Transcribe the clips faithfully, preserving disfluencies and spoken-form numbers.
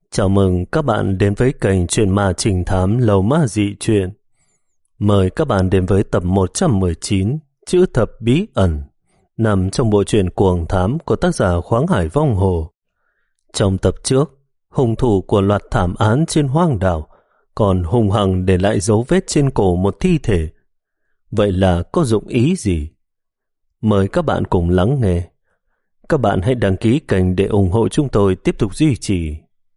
Chào mừng các bạn đến với kênh Truyện Ma Trinh Thám Lầu Ma Dị Truyện. Mời các bạn đến với tập một trăm mười chín, Chữ Thập Bí Ẩn, nằm trong bộ truyện Cuồng Thám của tác giả Khoáng Hải Vong Hồ. Trong tập trước, hung thủ của loạt thảm án trên hoang đảo còn hung hăng để lại dấu vết trên cổ một thi thể. Vậy là có dụng ý gì? Mời các bạn cùng lắng nghe. Các bạn hãy đăng ký kênh để ủng hộ chúng tôi tiếp tục duy trì.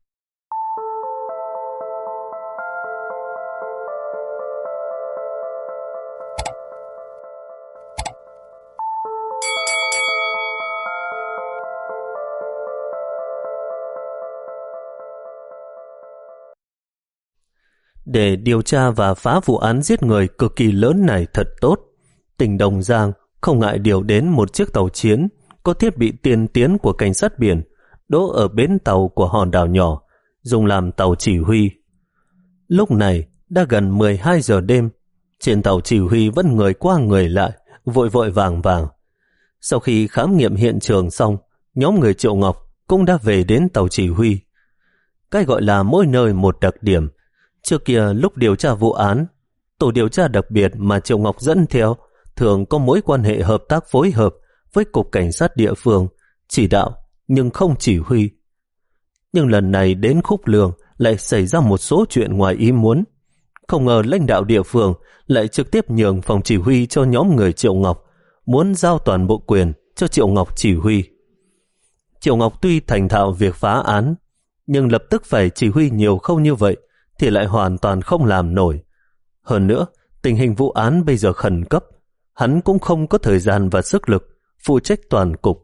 Để điều tra và phá vụ án giết người cực kỳ lớn này thật tốt, tỉnh Đồng Giang không ngại điều đến một chiếc tàu chiến có thiết bị tiên tiến của cảnh sát biển đỗ ở bến tàu của hòn đảo nhỏ, dùng làm tàu chỉ huy. Lúc này đã gần mười hai giờ đêm, trên tàu chỉ huy vẫn người qua người lại, vội vội vàng vàng. Sau khi khám nghiệm hiện trường xong, nhóm người Triệu Ngọc cũng đã về đến tàu chỉ huy. Cái gọi là mỗi nơi một đặc điểm. Trước kia lúc điều tra vụ án, tổ điều tra đặc biệt mà Triệu Ngọc dẫn theo thường có mối quan hệ hợp tác phối hợp với cục cảnh sát địa phương, chỉ đạo nhưng không chỉ huy. Nhưng lần này đến Khúc Lương lại xảy ra một số chuyện ngoài ý muốn. Không ngờ lãnh đạo địa phương lại trực tiếp nhường phòng chỉ huy cho nhóm người Triệu Ngọc, muốn giao toàn bộ quyền cho Triệu Ngọc chỉ huy. Triệu Ngọc tuy thành thạo việc phá án, nhưng lập tức phải chỉ huy nhiều khâu như vậy thì lại hoàn toàn không làm nổi. Hơn nữa, tình hình vụ án bây giờ khẩn cấp, hắn cũng không có thời gian và sức lực phụ trách toàn cục.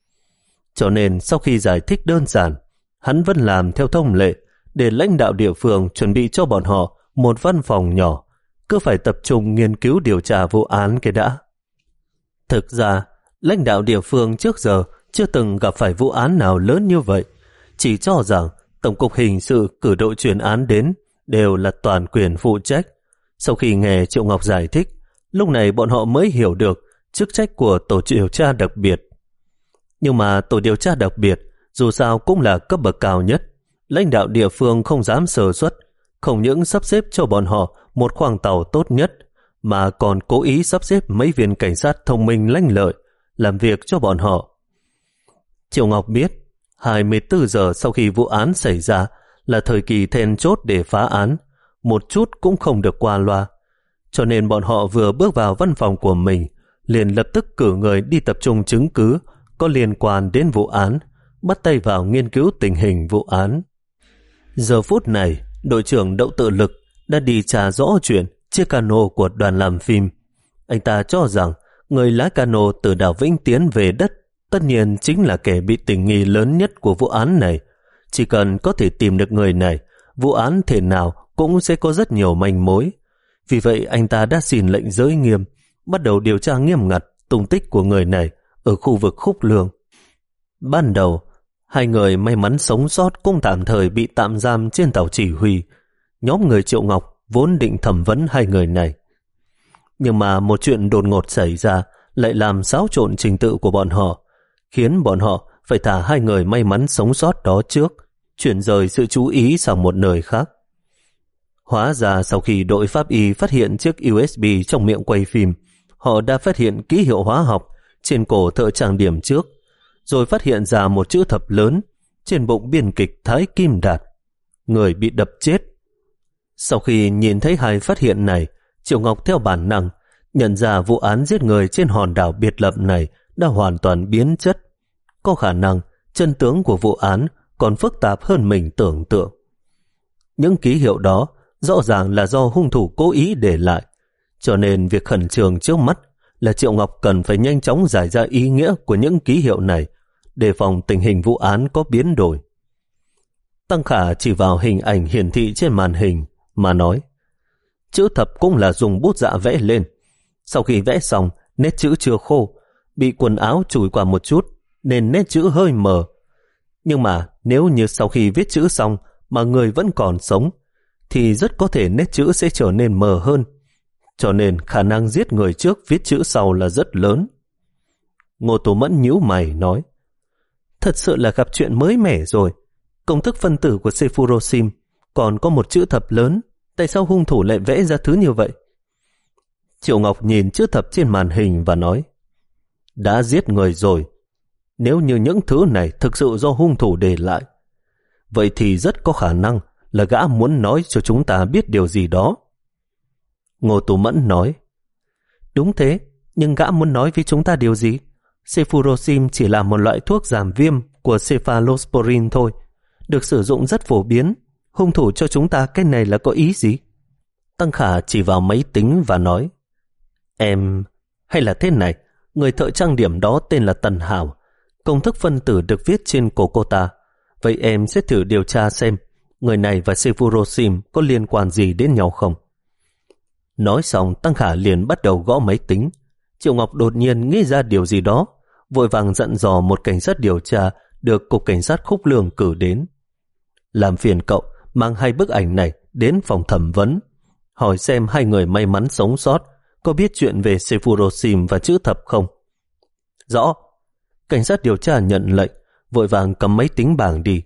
Cho nên sau khi giải thích đơn giản, hắn vẫn làm theo thông lệ để lãnh đạo địa phương chuẩn bị cho bọn họ một văn phòng nhỏ, cứ phải tập trung nghiên cứu điều tra vụ án cái đã. Thực ra, lãnh đạo địa phương trước giờ chưa từng gặp phải vụ án nào lớn như vậy, chỉ cho rằng Tổng cục Hình sự cử đội chuyên án đến đều là toàn quyền phụ trách. Sau khi nghe Triệu Ngọc giải thích, lúc này bọn họ mới hiểu được chức trách của tổ điều tra đặc biệt. Nhưng mà tổ điều tra đặc biệt dù sao cũng là cấp bậc cao nhất, lãnh đạo địa phương không dám sơ suất, không những sắp xếp cho bọn họ một khoang tàu tốt nhất, mà còn cố ý sắp xếp mấy viên cảnh sát thông minh lanh lợi làm việc cho bọn họ. Triệu Ngọc biết hai mươi bốn giờ sau khi vụ án xảy ra là thời kỳ then chốt để phá án, một chút cũng không được qua loa. Cho nên bọn họ vừa bước vào văn phòng của mình, liền lập tức cử người đi tập trung chứng cứ có liên quan đến vụ án, bắt tay vào nghiên cứu tình hình vụ án. Giờ phút này, đội trưởng Đậu Tự Lực đã đi tra rõ chuyện chiếc cano của đoàn làm phim. Anh ta cho rằng người lái cano từ đảo Vĩnh Tiến về đất tất nhiên chính là kẻ bị tình nghi lớn nhất của vụ án này. Chỉ cần có thể tìm được người này, vụ án thể nào cũng sẽ có rất nhiều manh mối. Vì vậy anh ta đã xin lệnh giới nghiêm, bắt đầu điều tra nghiêm ngặt tung tích của người này ở khu vực Khúc Lương. Ban đầu, hai người may mắn sống sót cũng tạm thời bị tạm giam trên tàu chỉ huy. Nhóm người Triệu Ngọc vốn định thẩm vấn hai người này. Nhưng mà một chuyện đột ngột xảy ra lại làm xáo trộn trình tự của bọn họ, khiến bọn họ phải thả hai người may mắn sống sót đó trước, chuyển rời sự chú ý sang một nơi khác. Hóa ra sau khi đội pháp y phát hiện chiếc u ét bê trong miệng quay phim, họ đã phát hiện ký hiệu hóa học trên cổ thợ trang điểm trước, rồi phát hiện ra một chữ thập lớn trên bụng biên kịch Thái Kim Đạt, người bị đập chết. Sau khi nhìn thấy hai phát hiện này, Triệu Ngọc theo bản năng nhận ra vụ án giết người trên hòn đảo biệt lập này đã hoàn toàn biến chất. Có khả năng chân tướng của vụ án còn phức tạp hơn mình tưởng tượng. Những ký hiệu đó rõ ràng là do hung thủ cố ý để lại, cho nên việc khẩn trương trước mắt là Triệu Ngọc cần phải nhanh chóng giải ra ý nghĩa của những ký hiệu này, đề phòng tình hình vụ án có biến đổi. Tăng Khả chỉ vào hình ảnh hiển thị trên màn hình mà nói, chữ thập cũng là dùng bút dạ vẽ lên. Sau khi vẽ xong, nét chữ chưa khô, bị quần áo chùi qua một chút nên nét chữ hơi mờ. Nhưng mà nếu như sau khi viết chữ xong mà người vẫn còn sống, thì rất có thể nét chữ sẽ trở nên mờ hơn. Cho nên khả năng giết người trước viết chữ sau là rất lớn. Ngô Tố Mẫn nhíu mày nói, thật sự là gặp chuyện mới mẻ rồi. công thức phân tử của Sephirothim còn có một chữ thập lớn, tại sao hung thủ lại vẽ ra thứ như vậy? Triệu Ngọc nhìn chữ thập trên màn hình và nói, đã giết người rồi. Nếu như những thứ này thực sự do hung thủ để lại, vậy thì rất có khả năng là gã muốn nói cho chúng ta biết điều gì đó. Ngô Tú Mẫn nói, đúng thế, nhưng gã muốn nói với chúng ta điều gì? Sephirothim chỉ là một loại thuốc giảm viêm của cephalosporin thôi, được sử dụng rất phổ biến. Hung thủ cho chúng ta cái này là có ý gì? Tăng Khả chỉ vào máy tính và nói, em, hay là thế này, người thợ trang điểm đó tên là Tần Hảo, công thức phân tử được viết trên cổ cô ta. Vậy em sẽ thử điều tra xem người này và Sephirothim có liên quan gì đến nhau không? Nói xong, Tăng Khả liền bắt đầu gõ máy tính. Triệu Ngọc đột nhiên nghĩ ra điều gì đó, vội vàng dặn dò một cảnh sát điều tra được Cục Cảnh sát Khúc Lương cử đến. Làm phiền cậu mang hai bức ảnh này đến phòng thẩm vấn, hỏi xem hai người may mắn sống sót có biết chuyện về Sephirothim và chữ thập không? Rõ. Cảnh sát điều tra nhận lệnh, vội vàng cầm máy tính bảng đi.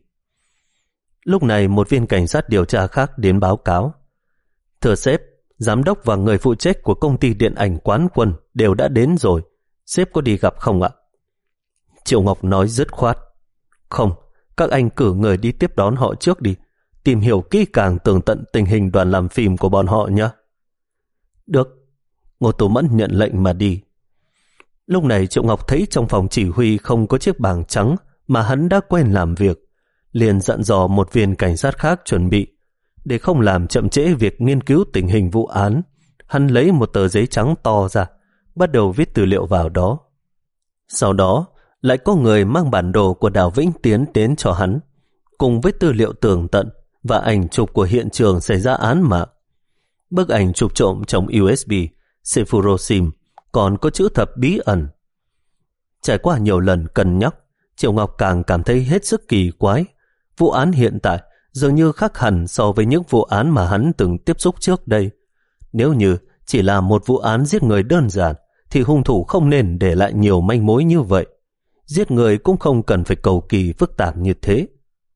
Lúc này một viên cảnh sát điều tra khác đến báo cáo. Thưa sếp, giám đốc và người phụ trách của công ty điện ảnh Quán Quân đều đã đến rồi. Sếp có đi gặp không ạ? Triệu Ngọc nói dứt khoát. Không, các anh cử người đi tiếp đón họ trước đi, tìm hiểu kỹ càng tường tận tình hình đoàn làm phim của bọn họ nhé. Được. Ngô Tú Mẫn nhận lệnh mà đi. Lúc này Triệu Ngọc thấy trong phòng chỉ huy không có chiếc bảng trắng mà hắn đã quen làm việc, liền dặn dò một viên cảnh sát khác chuẩn bị. Để không làm chậm trễ việc nghiên cứu tình hình vụ án, hắn lấy một tờ giấy trắng to ra, bắt đầu viết tư liệu vào đó. Sau đó, lại có người mang bản đồ của đảo Vĩnh Tiến đến cho hắn, cùng với tư liệu tường tận và ảnh chụp của hiện trường xảy ra án mạng. Bức ảnh chụp trộm trong u ét bê, Sephirothim, còn có chữ thập bí ẩn. Trải qua nhiều lần cân nhắc, Triệu Ngọc càng cảm thấy hết sức kỳ quái. Vụ án hiện tại dường như khác hẳn so với những vụ án mà hắn từng tiếp xúc trước đây. Nếu như chỉ là một vụ án giết người đơn giản, thì hung thủ không nên để lại nhiều manh mối như vậy. Giết người cũng không cần phải cầu kỳ phức tạp như thế.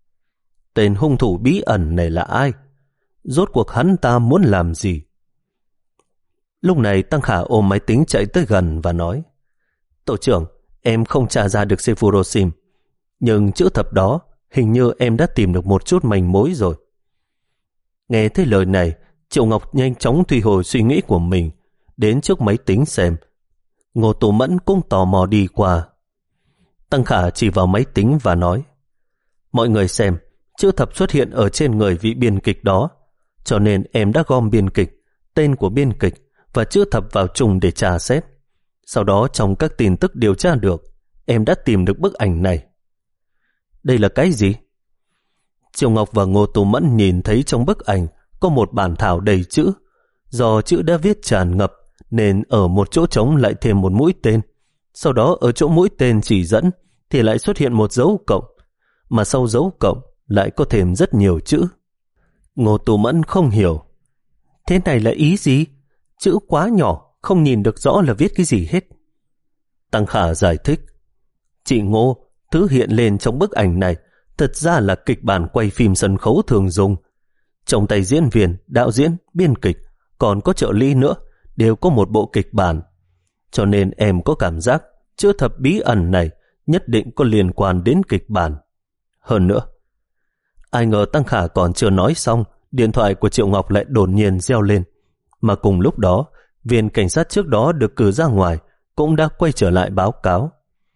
Tên hung thủ bí ẩn này là ai? Rốt cuộc hắn ta muốn làm gì? Lúc này Tăng Khả ôm máy tính chạy tới gần và nói, tổ trưởng, em không tra ra được Sephirothim, nhưng chữ thập đó hình như em đã tìm được một chút manh mối rồi. Nghe thấy lời này, Triệu Ngọc nhanh chóng truy hồi suy nghĩ của mình, đến trước máy tính xem. Ngô Tú Mẫn cũng tò mò đi qua. Tăng Khả chỉ vào máy tính và nói, mọi người xem, chữ thập xuất hiện ở trên người vị biên kịch đó, cho nên em đã gom biên kịch, tên của biên kịch và chữ thập vào chung để tra xét. Sau đó trong các tin tức điều tra được, em đã tìm được bức ảnh này. Đây là cái gì? Triệu Ngọc và Ngô Tú Mẫn nhìn thấy trong bức ảnh có một bản thảo đầy chữ. Do chữ đã viết tràn ngập nên ở một chỗ trống lại thêm một mũi tên. Sau đó ở chỗ mũi tên chỉ dẫn thì lại xuất hiện một dấu cộng, mà sau dấu cộng lại có thêm rất nhiều chữ. Ngô Tú Mẫn không hiểu. Thế này là ý gì? Chữ quá nhỏ, không nhìn được rõ là viết cái gì hết. Tăng Khả giải thích. Chị Ngô, thứ hiện lên trong bức ảnh này thật ra là kịch bản quay phim sân khấu thường dùng. Trong tay diễn viên, đạo diễn, biên kịch, còn có trợ lý nữa, đều có một bộ kịch bản. Cho nên em có cảm giác chữ thập bí ẩn này nhất định có liên quan đến kịch bản. Hơn nữa, ai ngờ Tăng Khả còn chưa nói xong, điện thoại của Triệu Ngọc lại đột nhiên reo lên. Mà cùng lúc đó, viên cảnh sát trước đó được cử ra ngoài cũng đã quay trở lại báo cáo.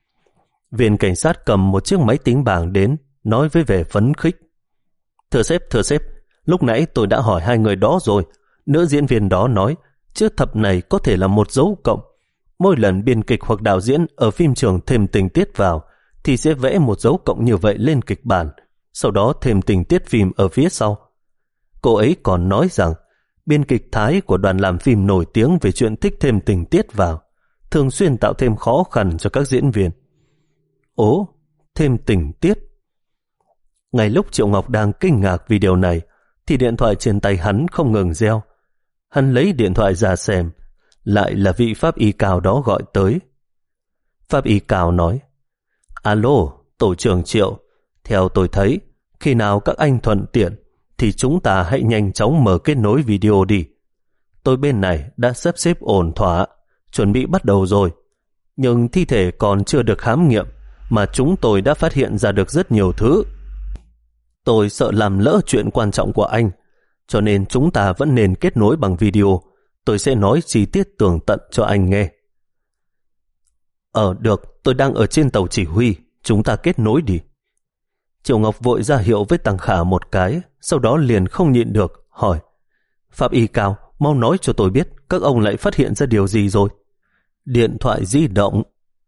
Viên cảnh sát cầm một chiếc máy tính bảng đến, nói với vẻ phấn khích. Thưa sếp, thưa sếp, lúc nãy tôi đã hỏi hai người đó rồi. Nữ diễn viên đó nói chữ thập này có thể là một dấu cộng. Mỗi lần biên kịch hoặc đạo diễn ở phim trường thêm tình tiết vào thì sẽ vẽ một dấu cộng như vậy lên kịch bản, sau đó thêm tình tiết phim ở phía sau. Cô ấy còn nói rằng biên kịch Thái của đoàn làm phim nổi tiếng về chuyện thích thêm tình tiết vào, thường xuyên tạo thêm khó khăn cho các diễn viên. Ố, thêm tình tiết. Ngay lúc Triệu Ngọc đang kinh ngạc vì điều này, thì điện thoại trên tay hắn không ngừng reo. Hắn lấy điện thoại ra xem, lại là vị pháp y Cao đó gọi tới. Pháp y Cao nói, alo, tổ trưởng Triệu, theo tôi thấy, Khi nào các anh thuận tiện thì chúng ta hãy nhanh chóng mở kết nối video đi. Tôi bên này đã sắp xếp ổn thỏa, chuẩn bị bắt đầu rồi. Nhưng thi thể còn chưa được khám nghiệm mà chúng tôi đã phát hiện ra được rất nhiều thứ. Tôi sợ làm lỡ chuyện quan trọng của anh, cho nên chúng ta vẫn nên kết nối bằng video. Tôi sẽ nói chi tiết tường tận cho anh nghe. Ờ được, tôi đang ở trên tàu chỉ huy, chúng ta kết nối đi. Triệu Ngọc vội ra hiệu với Tăng Khả một cái, sau đó liền không nhịn được, hỏi: Pháp y Cao, mau nói cho tôi biết các ông lại phát hiện ra điều gì rồi. Điện thoại di động.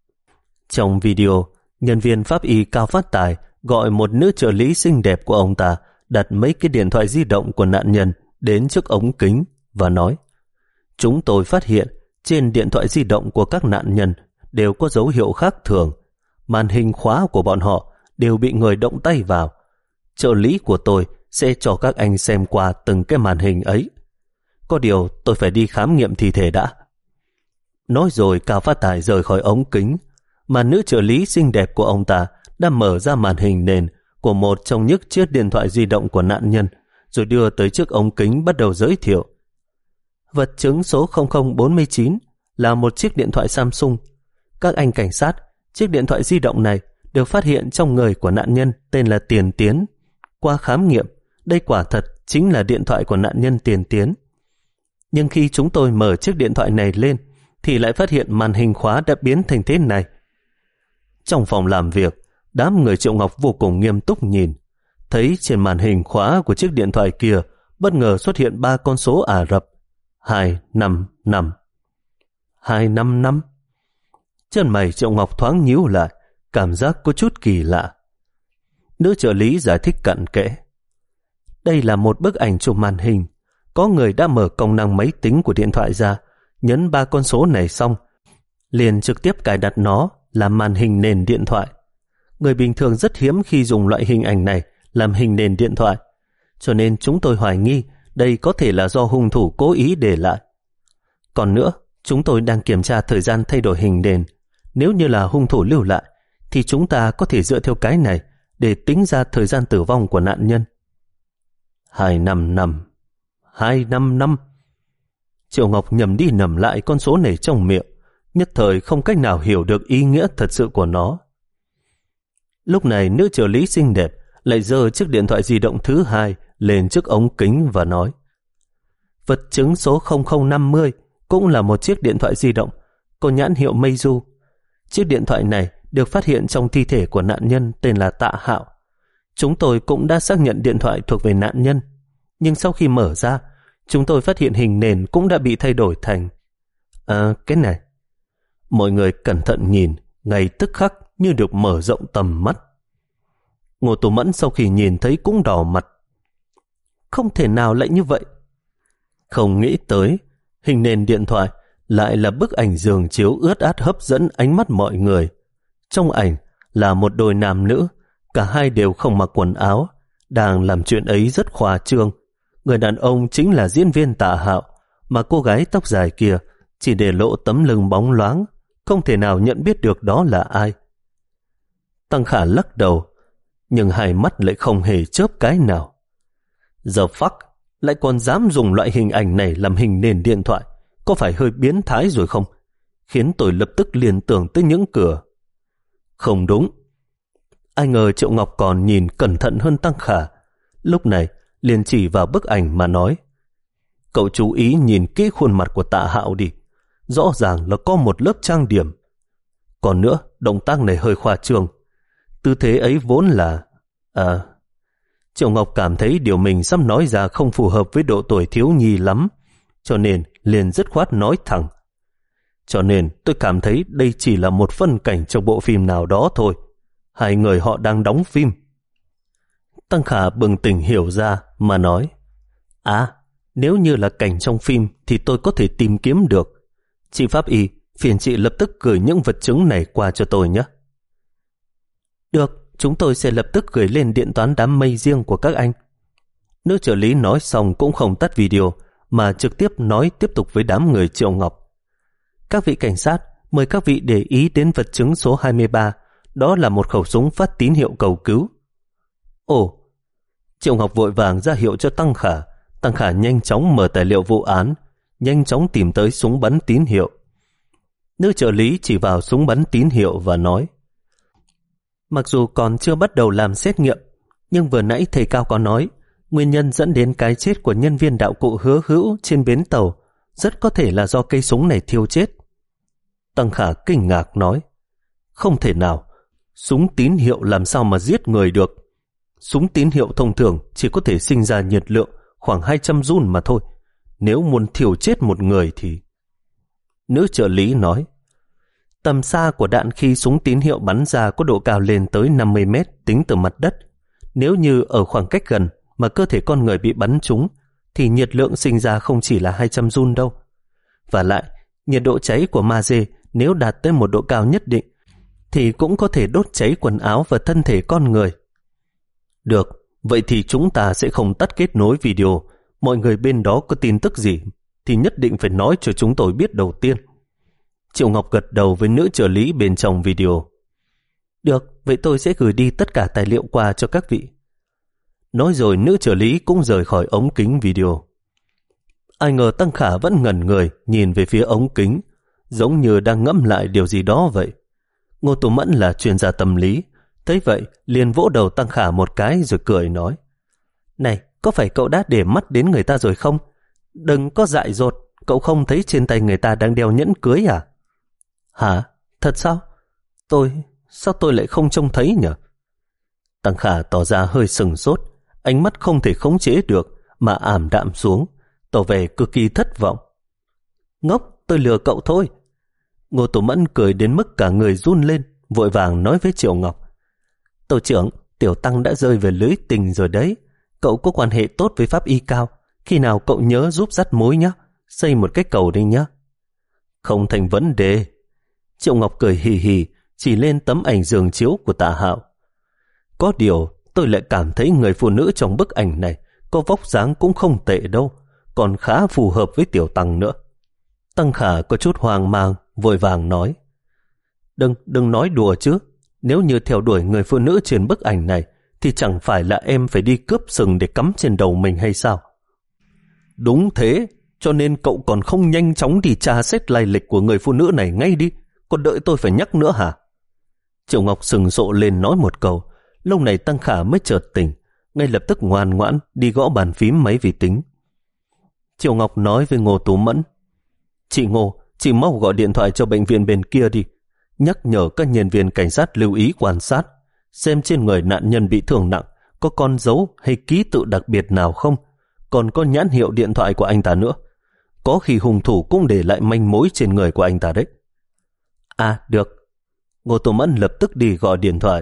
Trong video, nhân viên Pháp y Cao Phát Tài gọi một nữ trợ lý xinh đẹp của ông ta đặt mấy cái điện thoại di động của nạn nhân đến trước ống kính và nói: Chúng tôi phát hiện trên điện thoại di động của các nạn nhân đều có dấu hiệu khác thường. Màn hình khóa của bọn họ đều bị người động tay vào. Trợ lý của tôi sẽ cho các anh xem qua từng cái màn hình ấy. Có điều tôi phải đi khám nghiệm thi thể đã. Nói rồi Cao Phát Tài rời khỏi ống kính, mà nữ trợ lý xinh đẹp của ông ta đã mở ra màn hình nền của một trong những chiếc điện thoại di động của nạn nhân, rồi đưa tới trước ống kính bắt đầu giới thiệu. Vật chứng số không không bốn chín là một chiếc điện thoại Samsung. Các anh cảnh sát, chiếc điện thoại di động này được phát hiện trong người của nạn nhân tên là Tiền Tiến. Qua khám nghiệm, đây quả thật chính là điện thoại của nạn nhân Tiền Tiến. Nhưng khi chúng tôi mở chiếc điện thoại này lên thì lại phát hiện màn hình khóa đã biến thành thế này. Trong phòng làm việc, đám người Triệu Ngọc vô cùng nghiêm túc nhìn, thấy trên màn hình khóa của chiếc điện thoại kia bất ngờ xuất hiện ba con số Ả Rập: hai năm năm, hai năm năm. Chân mày Triệu Ngọc thoáng nhíu lại, cảm giác có chút kỳ lạ. Nữ trợ lý giải thích cặn kẽ: Đây là một bức ảnh chụp màn hình. Có người đã mở công năng máy tính của điện thoại ra, nhấn ba con số này xong, liền trực tiếp cài đặt nó làm màn hình nền điện thoại. Người bình thường rất hiếm khi dùng loại hình ảnh này làm hình nền điện thoại, cho nên chúng tôi hoài nghi đây có thể là do hung thủ cố ý để lại. Còn nữa, chúng tôi đang kiểm tra thời gian thay đổi hình nền. Nếu như là hung thủ lưu lại, thì chúng ta có thể dựa theo cái này để tính ra thời gian tử vong của nạn nhân. Hai năm năm, hai năm năm. Triệu Ngọc nhầm đi nhầm lại con số này trong miệng, nhất thời không cách nào hiểu được ý nghĩa thật sự của nó. Lúc này nữ trợ lý xinh đẹp lại giơ chiếc điện thoại di động thứ hai lên trước ống kính và nói: Vật chứng số không không năm mươi cũng là một chiếc điện thoại di động có nhãn hiệu Meizu. Chiếc điện thoại này được phát hiện trong thi thể của nạn nhân tên là Tạ Hạo. Chúng tôi cũng đã xác nhận điện thoại thuộc về nạn nhân, nhưng sau khi mở ra, chúng tôi phát hiện hình nền cũng đã bị thay đổi thành... À, cái này. Mọi người cẩn thận nhìn, ngay tức khắc như được mở rộng tầm mắt. Ngô Tú Mẫn sau khi nhìn thấy cũng đỏ mặt. Không thể nào lại như vậy. Không nghĩ tới, hình nền điện thoại lại là bức ảnh giường chiếu ướt át hấp dẫn ánh mắt mọi người. Trong ảnh là một đôi nam nữ, cả hai đều không mặc quần áo, đang làm chuyện ấy rất khoa trương. Người đàn ông chính là diễn viên Tạ Hạo, mà cô gái tóc dài kia chỉ để lộ tấm lưng bóng loáng, không thể nào nhận biết được đó là ai. Tăng Khả lắc đầu, nhưng hai mắt lại không hề chớp cái nào. Giờ phắc, lại còn dám dùng loại hình ảnh này làm hình nền điện thoại, có phải hơi biến thái rồi không? Khiến tôi lập tức liên tưởng tới những cửa. Không đúng. Ai ngờ Triệu Ngọc còn nhìn cẩn thận hơn Tăng Khả. Lúc này liền chỉ vào bức ảnh mà nói: Cậu chú ý nhìn kỹ khuôn mặt của Tạ Hạo đi, rõ ràng là có một lớp trang điểm. Còn nữa, động tác này hơi khoa trương. Tư thế ấy vốn là... À... Triệu Ngọc cảm thấy điều mình sắp nói ra không phù hợp với độ tuổi thiếu nhi lắm, cho nên liền dứt khoát nói thẳng: Cho nên tôi cảm thấy đây chỉ là một phân cảnh trong bộ phim nào đó thôi. Hai người họ đang đóng phim. Tăng Khả bừng tỉnh hiểu ra mà nói: À, nếu như là cảnh trong phim thì tôi có thể tìm kiếm được. Chị pháp y, phiền chị lập tức gửi những vật chứng này qua cho tôi nhé. Được, chúng tôi sẽ lập tức gửi lên điện toán đám mây riêng của các anh. Nữ trợ lý nói xong cũng không tắt video, mà trực tiếp nói tiếp tục với đám người Triệu Ngọc. Các vị cảnh sát, mời các vị để ý đến vật chứng số hai mươi ba. Đó là một khẩu súng phát tín hiệu cầu cứu. Ồ, Triệu Ngọc vội vàng ra hiệu cho Tăng Khả. Tăng Khả nhanh chóng mở tài liệu vụ án, nhanh chóng tìm tới súng bắn tín hiệu. Nữ trợ lý chỉ vào súng bắn tín hiệu và nói: mặc dù còn chưa bắt đầu làm xét nghiệm, nhưng vừa nãy thầy Cao có nói nguyên nhân dẫn đến cái chết của nhân viên đạo cụ Hứa Hữu trên bến tàu rất có thể là do cây súng này thiêu chết. Tăng Khả kinh ngạc nói: không thể nào, súng tín hiệu làm sao mà giết người được? Súng tín hiệu thông thường chỉ có thể sinh ra nhiệt lượng khoảng hai trăm joule mà thôi. Nếu muốn thiêu chết một người thì... Nữ trợ lý nói: tầm xa của đạn khi súng tín hiệu bắn ra có độ cao lên tới năm mươi mét tính từ mặt đất. Nếu như ở khoảng cách gần mà cơ thể con người bị bắn trúng thì nhiệt lượng sinh ra không chỉ là hai trăm joule đâu. Và lại, nhiệt độ cháy của magie nếu đạt tới một độ cao nhất định thì cũng có thể đốt cháy quần áo và thân thể con người. Được, vậy thì chúng ta sẽ không tắt kết nối video. Mọi người bên đó có tin tức gì thì nhất định phải nói cho chúng tôi biết đầu tiên. Triệu Ngọc gật đầu với nữ trợ lý bên trong video. Được, vậy tôi sẽ gửi đi tất cả tài liệu qua cho các vị. Nói rồi nữ trợ lý cũng rời khỏi ống kính video. Ai ngờ Tăng Khả vẫn ngẩn người nhìn về phía ống kính, giống như đang ngẫm lại điều gì đó vậy. Ngô Tú Mẫn là chuyên gia tâm lý, thấy vậy liền vỗ đầu Tăng Khả một cái rồi cười nói: này, có phải cậu đã để mắt đến người ta rồi không? Đừng có dại dột, cậu không thấy trên tay người ta đang đeo nhẫn cưới à? Hả? Thật sao? Tôi... sao tôi lại không trông thấy nhỉ? Tăng Khả tỏ ra hơi sừng sốt, ánh mắt không thể khống chế được mà ảm đạm xuống, tỏ vẻ cực kỳ thất vọng. Ngốc, tôi lừa cậu thôi. Ngô Tú Mẫn cười đến mức cả người run lên, vội vàng nói với Triệu Ngọc: tổ trưởng, Tiểu Tăng đã rơi về lưới tình rồi đấy. Cậu có quan hệ tốt với pháp y Cao, khi nào cậu nhớ giúp dắt mối nhé, xây một cái cầu đi nhé. Không thành vấn đề. Triệu Ngọc cười hì hì, chỉ lên tấm ảnh giường chiếu của Tạ Hạo. Có điều, tôi lại cảm thấy người phụ nữ trong bức ảnh này có vóc dáng cũng không tệ đâu, còn khá phù hợp với Tiểu Tăng nữa. Tăng Khả có chút hoang mang, vội vàng nói: Đừng, đừng nói đùa chứ. Nếu như theo đuổi người phụ nữ trên bức ảnh này thì chẳng phải là em phải đi cướp sừng để cắm trên đầu mình hay sao? Đúng thế, cho nên cậu còn không nhanh chóng đi tra xét lai lịch của người phụ nữ này ngay đi, còn đợi tôi phải nhắc nữa hả? Triệu Ngọc sừng sộ lên nói một câu, lúc này Tăng Khả mới chợt tỉnh, ngay lập tức ngoan ngoãn đi gõ bàn phím máy vi tính. Triệu Ngọc nói với Ngô Tú Mẫn: Chị Ngô, chị mau gọi điện thoại cho bệnh viện bên kia đi, nhắc nhở các nhân viên cảnh sát lưu ý quan sát, xem trên người nạn nhân bị thương nặng có con dấu hay ký tự đặc biệt nào không, còn có nhãn hiệu điện thoại của anh ta nữa. Có khi hung thủ cũng để lại manh mối trên người của anh ta đấy. À, được. Ngô Tô Mẫn lập tức đi gọi điện thoại.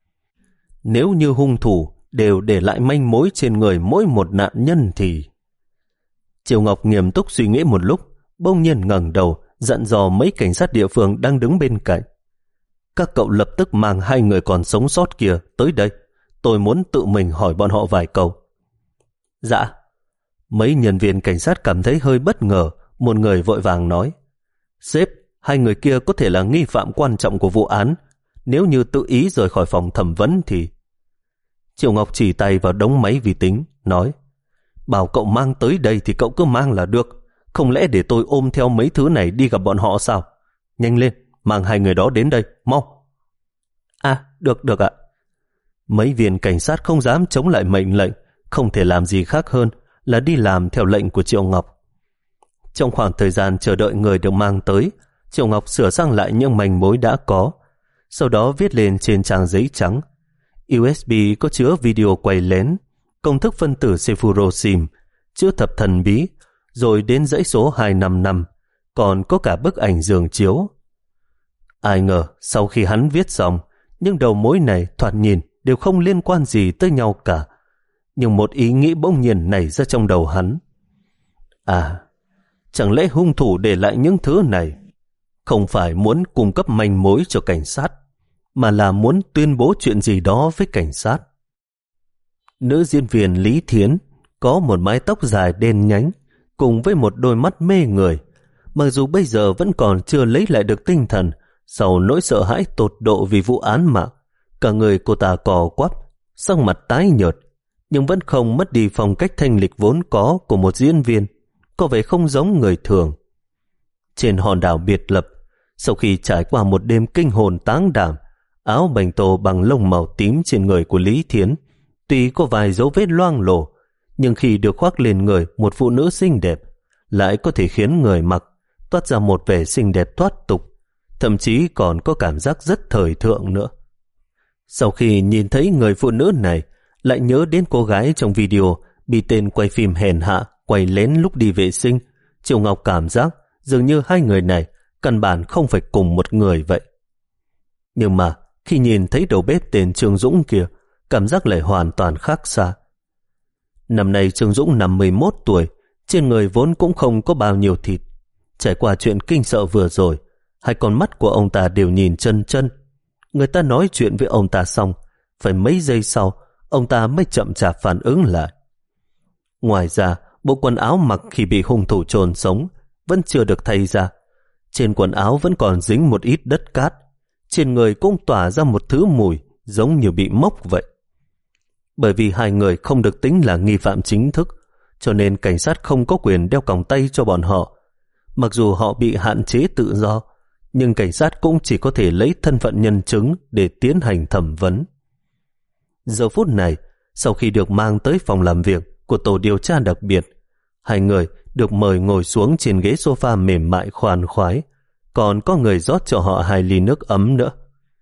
Nếu như hung thủ đều để lại manh mối trên người mỗi một nạn nhân thì... Triệu Ngọc nghiêm túc suy nghĩ một lúc, bỗng nhiên ngẩng đầu, dặn dò mấy cảnh sát địa phương đang đứng bên cạnh: Các cậu lập tức mang hai người còn sống sót kia tới đây, tôi muốn tự mình hỏi bọn họ vài câu. Dạ. Mấy nhân viên cảnh sát cảm thấy hơi bất ngờ, một người vội vàng nói: Sếp, hai người kia có thể là nghi phạm quan trọng của vụ án, nếu như tự ý rời khỏi phòng thẩm vấn thì... Triệu Ngọc chỉ tay vào đống máy vi tính, nói: Bảo cậu mang tới đây thì cậu cứ mang là được, không lẽ để tôi ôm theo mấy thứ này đi gặp bọn họ sao? Nhanh lên, mang hai người đó đến đây, mau. À, được, được ạ. Mấy viên cảnh sát không dám chống lại mệnh lệnh, không thể làm gì khác hơn là đi làm theo lệnh của Triệu Ngọc. Trong khoảng thời gian chờ đợi người được mang tới, Triệu Ngọc sửa sang lại những manh mối đã có, sau đó viết lên trên trang giấy trắng. u ét bê có chứa video quay lén, công thức phân tử Sephirosim, chữ thập thần bí, rồi đến dãy số hai năm năm, còn có cả bức ảnh giường chiếu. Ai ngờ sau khi hắn viết xong, những đầu mối này thoạt nhìn đều không liên quan gì tới nhau cả. Nhưng một ý nghĩ bỗng nhiên nảy ra trong đầu hắn. À, chẳng lẽ hung thủ để lại những thứ này không phải muốn cung cấp manh mối cho cảnh sát, mà là muốn tuyên bố chuyện gì đó với cảnh sát? Nữ diễn viên Lý Thiến có một mái tóc dài đen nhánh cùng với một đôi mắt mê người. Mặc dù bây giờ vẫn còn chưa lấy lại được tinh thần sau nỗi sợ hãi tột độ vì vụ án mạng, cả người cô ta cò quắp, sắc mặt tái nhợt, nhưng vẫn không mất đi phong cách thanh lịch vốn có của một diễn viên, có vẻ không giống người thường. Trên hòn đảo biệt lập, sau khi trải qua một đêm kinh hồn táng đảm, áo bành tô bằng lông màu tím trên người của Lý Thiến tuy có vài dấu vết loang lổ, nhưng khi được khoác lên người một phụ nữ xinh đẹp, lại có thể khiến người mặc toát ra một vẻ xinh đẹp thoát tục, thậm chí còn có cảm giác rất thời thượng nữa. Sau khi nhìn thấy người phụ nữ này, lại nhớ đến cô gái trong video bị tên quay phim hèn hạ quay lén lúc đi vệ sinh, Triệu Ngọc cảm giác dường như hai người này căn bản không phải cùng một người vậy. Nhưng mà khi nhìn thấy đầu bếp tên Trương Dũng kia, cảm giác lại hoàn toàn khác xa. Năm nay Trương Dũng năm mươi mốt tuổi, trên người vốn cũng không có bao nhiêu thịt. Trải qua chuyện kinh sợ vừa rồi, hai con mắt của ông ta đều nhìn chân chân. Người ta nói chuyện với ông ta xong, phải mấy giây sau, ông ta mới chậm chạp phản ứng lại. Ngoài ra, bộ quần áo mặc khi bị hung thủ chôn sống vẫn chưa được thay ra. Trên quần áo vẫn còn dính một ít đất cát. Trên người cũng tỏa ra một thứ mùi giống như bị mốc vậy. Bởi vì hai người không được tính là nghi phạm chính thức, cho nên cảnh sát không có quyền đeo còng tay cho bọn họ. Mặc dù họ bị hạn chế tự do, nhưng cảnh sát cũng chỉ có thể lấy thân phận nhân chứng để tiến hành thẩm vấn. Giờ phút này, sau khi được mang tới phòng làm việc của tổ điều tra đặc biệt, hai người được mời ngồi xuống trên ghế sofa mềm mại khoan khoái, còn có người rót cho họ hai ly nước ấm nữa.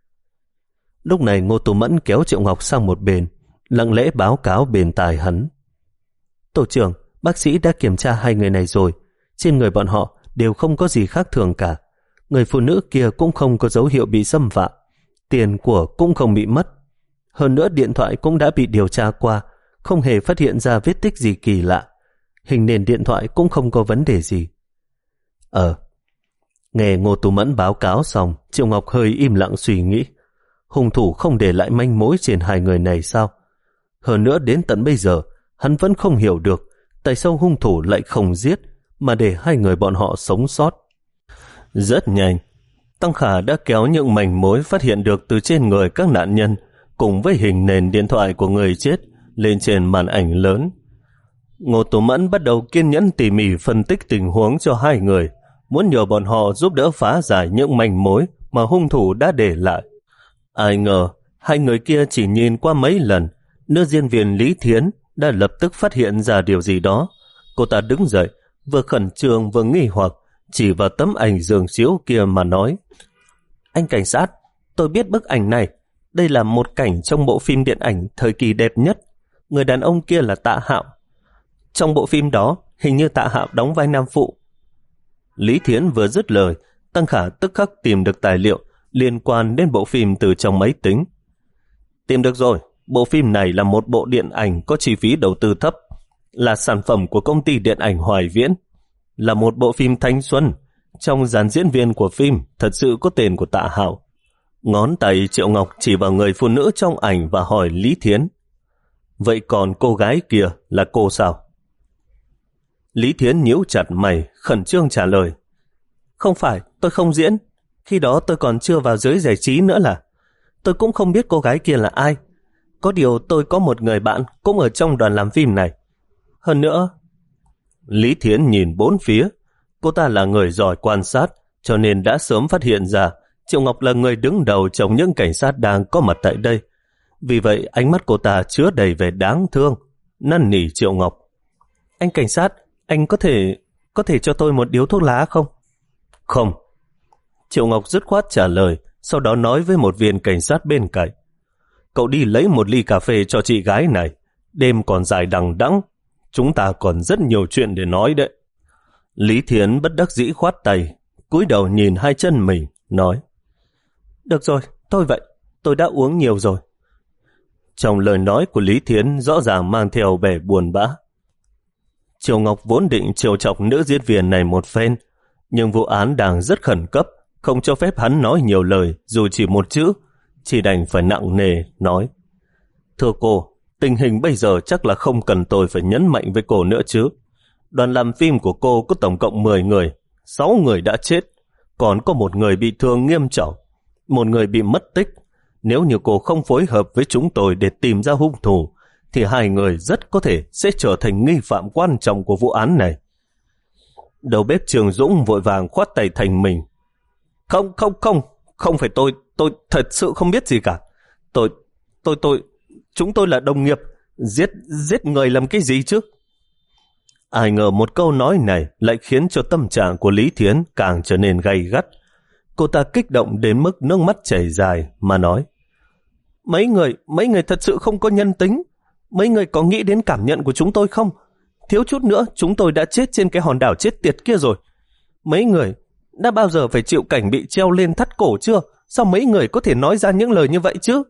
Lúc này Ngô Tú Mẫn kéo Triệu Ngọc sang một bên, lặng lẽ báo cáo bên tai hắn. Tổ trưởng, bác sĩ đã kiểm tra hai người này rồi, trên người bọn họ đều không có gì khác thường cả. Người phụ nữ kia cũng không có dấu hiệu bị xâm phạm, tiền của cũng không bị mất. Hơn nữa điện thoại cũng đã bị điều tra qua, không hề phát hiện ra vết tích gì kỳ lạ. Hình nền điện thoại cũng không có vấn đề gì. Ờ, nghe Ngô Tú Mẫn báo cáo xong, Triệu Ngọc hơi im lặng suy nghĩ. Hung thủ không để lại manh mối trên hai người này sao? Hơn nữa đến tận bây giờ, hắn vẫn không hiểu được tại sao hung thủ lại không giết mà để hai người bọn họ sống sót. Rất nhanh, Tăng Khả đã kéo những manh mối phát hiện được từ trên người các nạn nhân cùng với hình nền điện thoại của người chết lên trên màn ảnh lớn. Ngô Tú Mẫn bắt đầu kiên nhẫn tỉ mỉ phân tích tình huống cho hai người, muốn nhờ bọn họ giúp đỡ phá giải những manh mối mà hung thủ đã để lại. Ai ngờ, hai người kia chỉ nhìn qua mấy lần, nữ diễn viên Lý Thiến đã lập tức phát hiện ra điều gì đó. Cô ta đứng dậy, vừa khẩn trương vừa nghi hoặc, chỉ vào tấm ảnh giường chiếu kia mà nói: Anh cảnh sát, tôi biết bức ảnh này. Đây là một cảnh trong bộ phim điện ảnh thời kỳ đẹp nhất. Người đàn ông kia là Tạ Hạo. Trong bộ phim đó, hình như Tạ Hạo đóng vai nam phụ. Lý Thiến vừa dứt lời, Tăng Khả tức khắc tìm được tài liệu liên quan đến bộ phim từ trong máy tính. Tìm được rồi, bộ phim này là một bộ điện ảnh có chi phí đầu tư thấp, là sản phẩm của công ty điện ảnh Hoài Viễn, là một bộ phim thanh xuân. Trong dàn diễn viên của phim thật sự có tên của Tạ Hạo. Ngón tay Triệu Ngọc chỉ vào người phụ nữ trong ảnh và hỏi Lý Thiến: Vậy còn cô gái kia là cô sao? Lý Thiến nhíu chặt mày, khẩn trương trả lời: Không phải, tôi không diễn. Khi đó tôi còn chưa vào giới giải trí nữa là. Tôi cũng không biết cô gái kia là ai. Có điều tôi có một người bạn cũng ở trong đoàn làm phim này. Hơn nữa... Lý Thiến nhìn bốn phía. Cô ta là người giỏi quan sát, cho nên đã sớm phát hiện ra Triệu Ngọc là người đứng đầu trong những cảnh sát đang có mặt tại đây. Vì vậy ánh mắt cô ta chứa đầy vẻ đáng thương, năn nỉ Triệu Ngọc: Anh cảnh sát, anh có thể có thể cho tôi một điếu thuốc lá không? Không. Triệu Ngọc dứt khoát trả lời, sau đó nói với một viên cảnh sát bên cạnh: Cậu đi lấy một ly cà phê cho chị gái này. Đêm còn dài đằng đẵng, chúng ta còn rất nhiều chuyện để nói đấy. Lý Thiến bất đắc dĩ khoát tay, cúi đầu nhìn hai chân mình, nói: Được rồi, thôi vậy, tôi đã uống nhiều rồi. Trong lời nói của Lý Thiến rõ ràng mang theo vẻ buồn bã. Triệu Ngọc vốn định trêu chọc nữ diễn viên này một phen, nhưng vụ án đang rất khẩn cấp, không cho phép hắn nói nhiều lời dù chỉ một chữ, chỉ đành phải nặng nề nói: Thưa cô, tình hình bây giờ chắc là không cần tôi phải nhấn mạnh với cô nữa chứ. Đoàn làm phim của cô có tổng cộng mười người, sáu người đã chết, còn có một người bị thương nghiêm trọng, một người bị mất tích. Nếu như cô không phối hợp với chúng tôi để tìm ra hung thủ, thì hai người rất có thể sẽ trở thành nghi phạm quan trọng của vụ án này. Đầu bếp Trường Dũng vội vàng khoát tay thành mình. Không, không, không, không phải tôi, tôi thật sự không biết gì cả. Tôi, tôi, tôi, chúng tôi là đồng nghiệp, giết, giết người làm cái gì chứ? Ai ngờ một câu nói này lại khiến cho tâm trạng của Lý Thiến càng trở nên gay gắt. Cô ta kích động đến mức nước mắt chảy dài mà nói: Mấy người, mấy người thật sự không có nhân tính. Mấy người có nghĩ đến cảm nhận của chúng tôi không? Thiếu chút nữa chúng tôi đã chết trên cái hòn đảo chết tiệt kia rồi. Mấy người đã bao giờ phải chịu cảnh bị treo lên thắt cổ chưa? Sao mấy người có thể nói ra những lời như vậy chứ?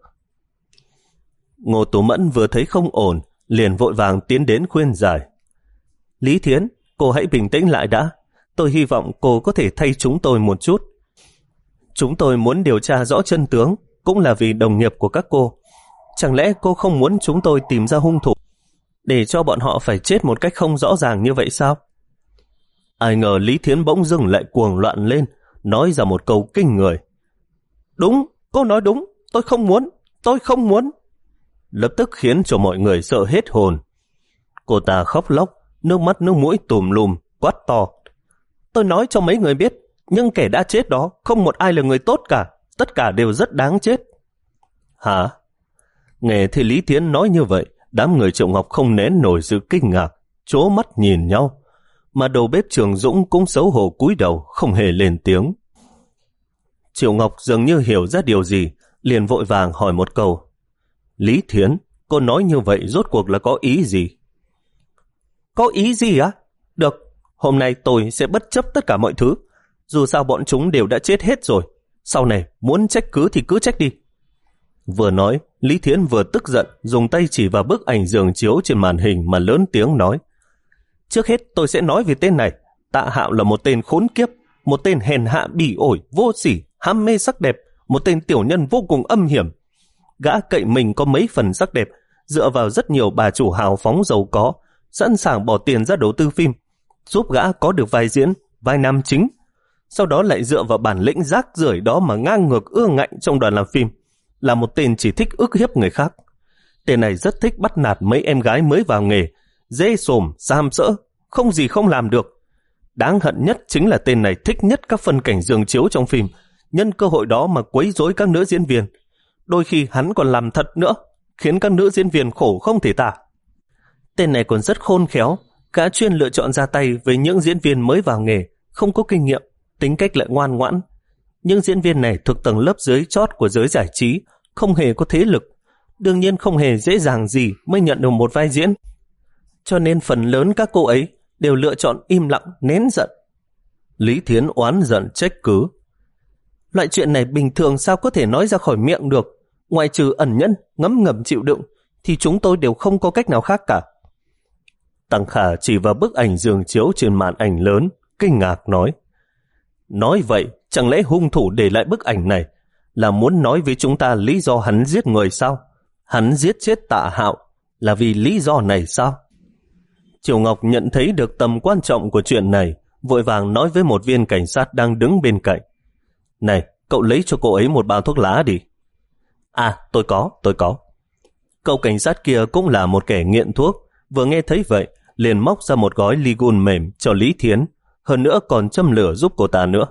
Ngô Tú Mẫn vừa thấy không ổn, liền vội vàng tiến đến khuyên giải. Lý Thiến, cô hãy bình tĩnh lại đã. Tôi hy vọng cô có thể thay chúng tôi một chút. Chúng tôi muốn điều tra rõ chân tướng, cũng là vì đồng nghiệp của các cô. Chẳng lẽ cô không muốn chúng tôi tìm ra hung thủ, để cho bọn họ phải chết một cách không rõ ràng như vậy sao? Ai ngờ Lý Thiến bỗng dưng lại cuồng loạn lên, nói ra một câu kinh người. Đúng, cô nói đúng, tôi không muốn, tôi không muốn. Lập tức khiến cho mọi người sợ hết hồn. Cô ta khóc lóc, nước mắt nước mũi tùm lùm, quát to. Tôi nói cho mấy người biết, nhưng kẻ đã chết đó không một ai là người tốt cả, tất cả đều rất đáng chết. Hả? Nghe thì Lý Thiến nói như vậy, đám người Triệu Ngọc không nén nổi sự kinh ngạc, trố mắt nhìn nhau, mà đầu bếp Trường Dũng cũng xấu hổ cúi đầu, không hề lên tiếng. Triệu Ngọc dường như hiểu ra điều gì, liền vội vàng hỏi một câu. Lý Thiến, cô nói như vậy rốt cuộc là có ý gì? Có ý gì á? Được, hôm nay tôi sẽ bất chấp tất cả mọi thứ. Dù sao bọn chúng đều đã chết hết rồi. Sau này muốn trách cứ thì cứ trách đi. Vừa nói, Lý Thiến vừa tức giận, dùng tay chỉ vào bức ảnh giường chiếu trên màn hình mà lớn tiếng nói. Trước hết tôi sẽ nói về tên này. Tạ Hạo là một tên khốn kiếp, một tên hèn hạ bỉ ổi, vô sỉ, ham mê sắc đẹp, một tên tiểu nhân vô cùng âm hiểm. Gã cậy mình có mấy phần sắc đẹp, dựa vào rất nhiều bà chủ hào phóng giàu có, sẵn sàng bỏ tiền ra đầu tư phim, giúp gã có được vai diễn, vai nam chính. Sau đó lại dựa vào bản lĩnh rác rưởi đó mà ngang ngược ương ngạnh trong đoàn làm phim, là một tên chỉ thích ức hiếp người khác. Tên này rất thích bắt nạt mấy em gái mới vào nghề, dê sồm, sam sỡ, không gì không làm được. Đáng hận nhất chính là tên này thích nhất các phân cảnh giường chiếu trong phim, nhân cơ hội đó mà quấy rối các nữ diễn viên. Đôi khi hắn còn làm thật nữa, khiến các nữ diễn viên khổ không thể tả. Tên này còn rất khôn khéo, gã chuyên lựa chọn ra tay với những diễn viên mới vào nghề, không có kinh nghiệm, tính cách lại ngoan ngoãn. Những diễn viên này thuộc tầng lớp dưới chót của giới giải trí, không hề có thế lực, đương nhiên không hề dễ dàng gì mới nhận được một vai diễn. Cho nên phần lớn các cô ấy đều lựa chọn im lặng nén giận. Lý Thiến oán giận trách cứ. Loại chuyện này bình thường sao có thể nói ra khỏi miệng được? Ngoài trừ ẩn nhẫn, ngấm ngầm chịu đựng, thì chúng tôi đều không có cách nào khác cả. Tăng Khả chỉ vào bức ảnh giường chiếu trên màn ảnh lớn, kinh ngạc nói. Nói vậy, chẳng lẽ hung thủ để lại bức ảnh này là muốn nói với chúng ta lý do hắn giết người sao? Hắn giết chết Tạ Hạo là vì lý do này sao? Triều Ngọc nhận thấy được tầm quan trọng của chuyện này, vội vàng nói với một viên cảnh sát đang đứng bên cạnh. Này, cậu lấy cho cô ấy một bao thuốc lá đi. À, tôi có, tôi có. Cậu cảnh sát kia cũng là một kẻ nghiện thuốc, vừa nghe thấy vậy, liền móc ra một gói Ligun mềm cho Lý Thiến, hơn nữa còn châm lửa giúp cô ta nữa.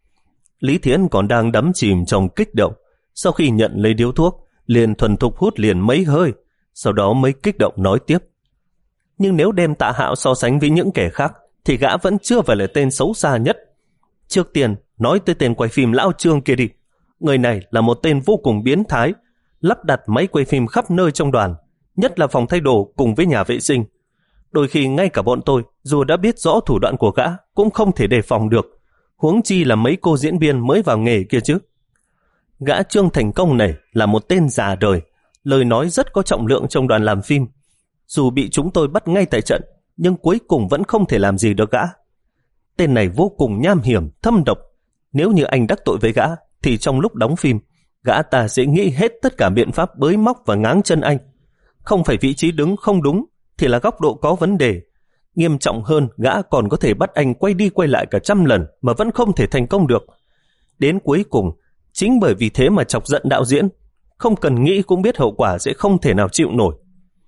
Lý Thiến còn đang đắm chìm trong kích động, sau khi nhận lấy điếu thuốc, liền thuần thục hút liền mấy hơi, sau đó mới kích động nói tiếp. Nhưng nếu đem Tạ Hạo so sánh với những kẻ khác, thì gã vẫn chưa phải là tên xấu xa nhất. Trước tiên, nói tới tên quay phim lão Trương kia đi. Người này là một tên vô cùng biến thái, lắp đặt máy quay phim khắp nơi trong đoàn, nhất là phòng thay đồ cùng với nhà vệ sinh. Đôi khi ngay cả bọn tôi, dù đã biết rõ thủ đoạn của gã, cũng không thể đề phòng được, huống chi là mấy cô diễn viên mới vào nghề kia chứ. Gã Trương Thành Công này là một tên già đời, lời nói rất có trọng lượng trong đoàn làm phim. Dù bị chúng tôi bắt ngay tại trận, nhưng cuối cùng vẫn không thể làm gì được gã. Tên này vô cùng nham hiểm, thâm độc. Nếu như anh đắc tội với gã, thì trong lúc đóng phim, gã ta sẽ nghĩ hết tất cả biện pháp bới móc và ngáng chân anh. Không phải vị trí đứng không đúng, thì là góc độ có vấn đề. Nghiêm trọng hơn, gã còn có thể bắt anh quay đi quay lại cả trăm lần mà vẫn không thể thành công được. Đến cuối cùng, chính bởi vì thế mà chọc giận đạo diễn, không cần nghĩ cũng biết hậu quả sẽ không thể nào chịu nổi.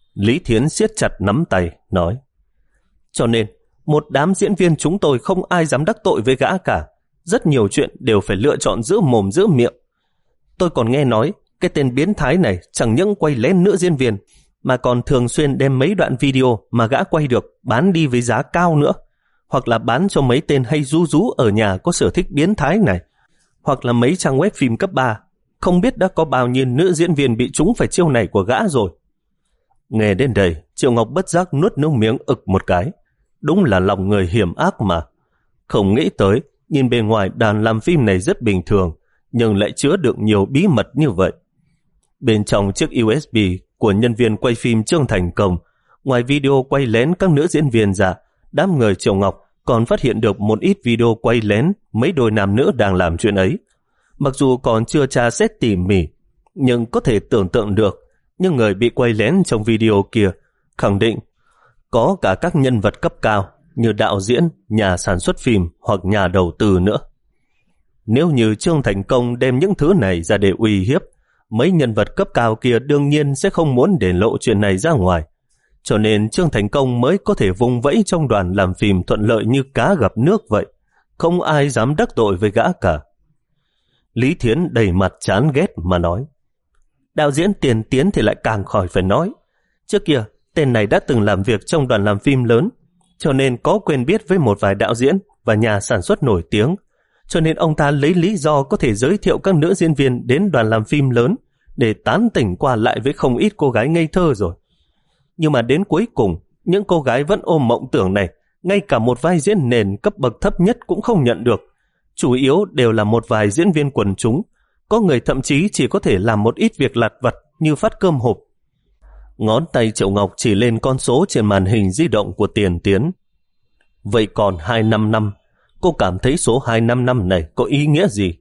Lý Thiến siết chặt nắm tay, nói. Cho nên, một đám diễn viên chúng tôi không ai dám đắc tội với gã cả. Rất nhiều chuyện đều phải lựa chọn giữ mồm giữ miệng. Tôi còn nghe nói, cái tên biến thái này chẳng những quay lén nữ diễn viên, mà còn thường xuyên đem mấy đoạn video mà gã quay được bán đi với giá cao nữa. Hoặc là bán cho mấy tên hay rú rú ở nhà có sở thích biến thái này. Hoặc là mấy trang web phim cấp ba. Không biết đã có bao nhiêu nữ diễn viên bị trúng phải chiêu này của gã rồi. Nghe đến đây, Triệu Ngọc bất giác nuốt nước miếng ực một cái. Đúng là lòng người hiểm ác mà. Không nghĩ tới, nhìn bề ngoài đoàn làm phim này rất bình thường, nhưng lại chứa đựng nhiều bí mật như vậy. Bên trong chiếc u ét bê của nhân viên quay phim Trương Thành Công, ngoài video quay lén các nữ diễn viên ra, đám người Triệu Ngọc còn phát hiện được một ít video quay lén mấy đôi nam nữ đang làm chuyện ấy. Mặc dù còn chưa tra xét tỉ mỉ, nhưng có thể tưởng tượng được những người bị quay lén trong video kia khẳng định có cả các nhân vật cấp cao như đạo diễn, nhà sản xuất phim hoặc nhà đầu tư nữa. Nếu như Trương Thành Công đem những thứ này ra để uy hiếp, mấy nhân vật cấp cao kia đương nhiên sẽ không muốn để lộ chuyện này ra ngoài. Cho nên Trương Thành Công mới có thể vùng vẫy trong đoàn làm phim thuận lợi như cá gặp nước vậy. Không ai dám đắc tội với gã cả. Lý Thiến đầy mặt chán ghét mà nói. Đạo diễn tiền tiến thì lại càng khỏi phải nói. Trước kia, tên này đã từng làm việc trong đoàn làm phim lớn, cho nên có quen biết với một vài đạo diễn và nhà sản xuất nổi tiếng. Cho nên ông ta lấy lý do có thể giới thiệu các nữ diễn viên đến đoàn làm phim lớn để tán tỉnh qua lại với không ít cô gái ngây thơ rồi. Nhưng mà đến cuối cùng, những cô gái vẫn ôm mộng tưởng này, ngay cả một vai diễn nền cấp bậc thấp nhất cũng không nhận được. Chủ yếu đều là một vài diễn viên quần chúng, có người thậm chí chỉ có thể làm một ít việc lặt vặt như phát cơm hộp. Ngón tay Triệu Ngọc chỉ lên con số trên màn hình di động của Tiền Tiến. Vậy còn hai năm năm, cô cảm thấy số hai năm năm này có ý nghĩa gì?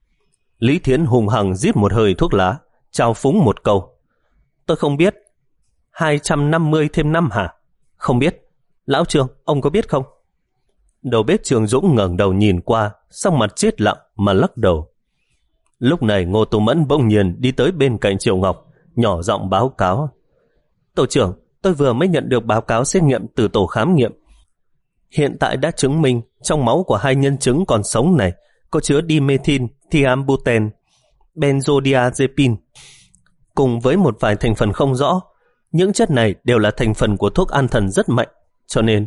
Lý Thiến hùng hằng rít một hơi thuốc lá, trao phúng một câu. Tôi không biết. hai trăm năm mươi thêm năm hả? Không biết. Lão Trương, ông có biết không? Đầu bếp Trường Dũng ngẩng đầu nhìn qua, sắc mặt chết lặng mà lắc đầu. Lúc này Ngô Tú Mẫn bỗng nhiên đi tới bên cạnh Triệu Ngọc, nhỏ giọng báo cáo. Tổ trưởng, tôi vừa mới nhận được báo cáo xét nghiệm từ tổ khám nghiệm. Hiện tại đã chứng minh trong máu của hai nhân chứng còn sống này có chứa dimethyl thiambuten, benzodiazepine, cùng với một vài thành phần không rõ. Những chất này đều là thành phần của thuốc an thần rất mạnh, cho nên...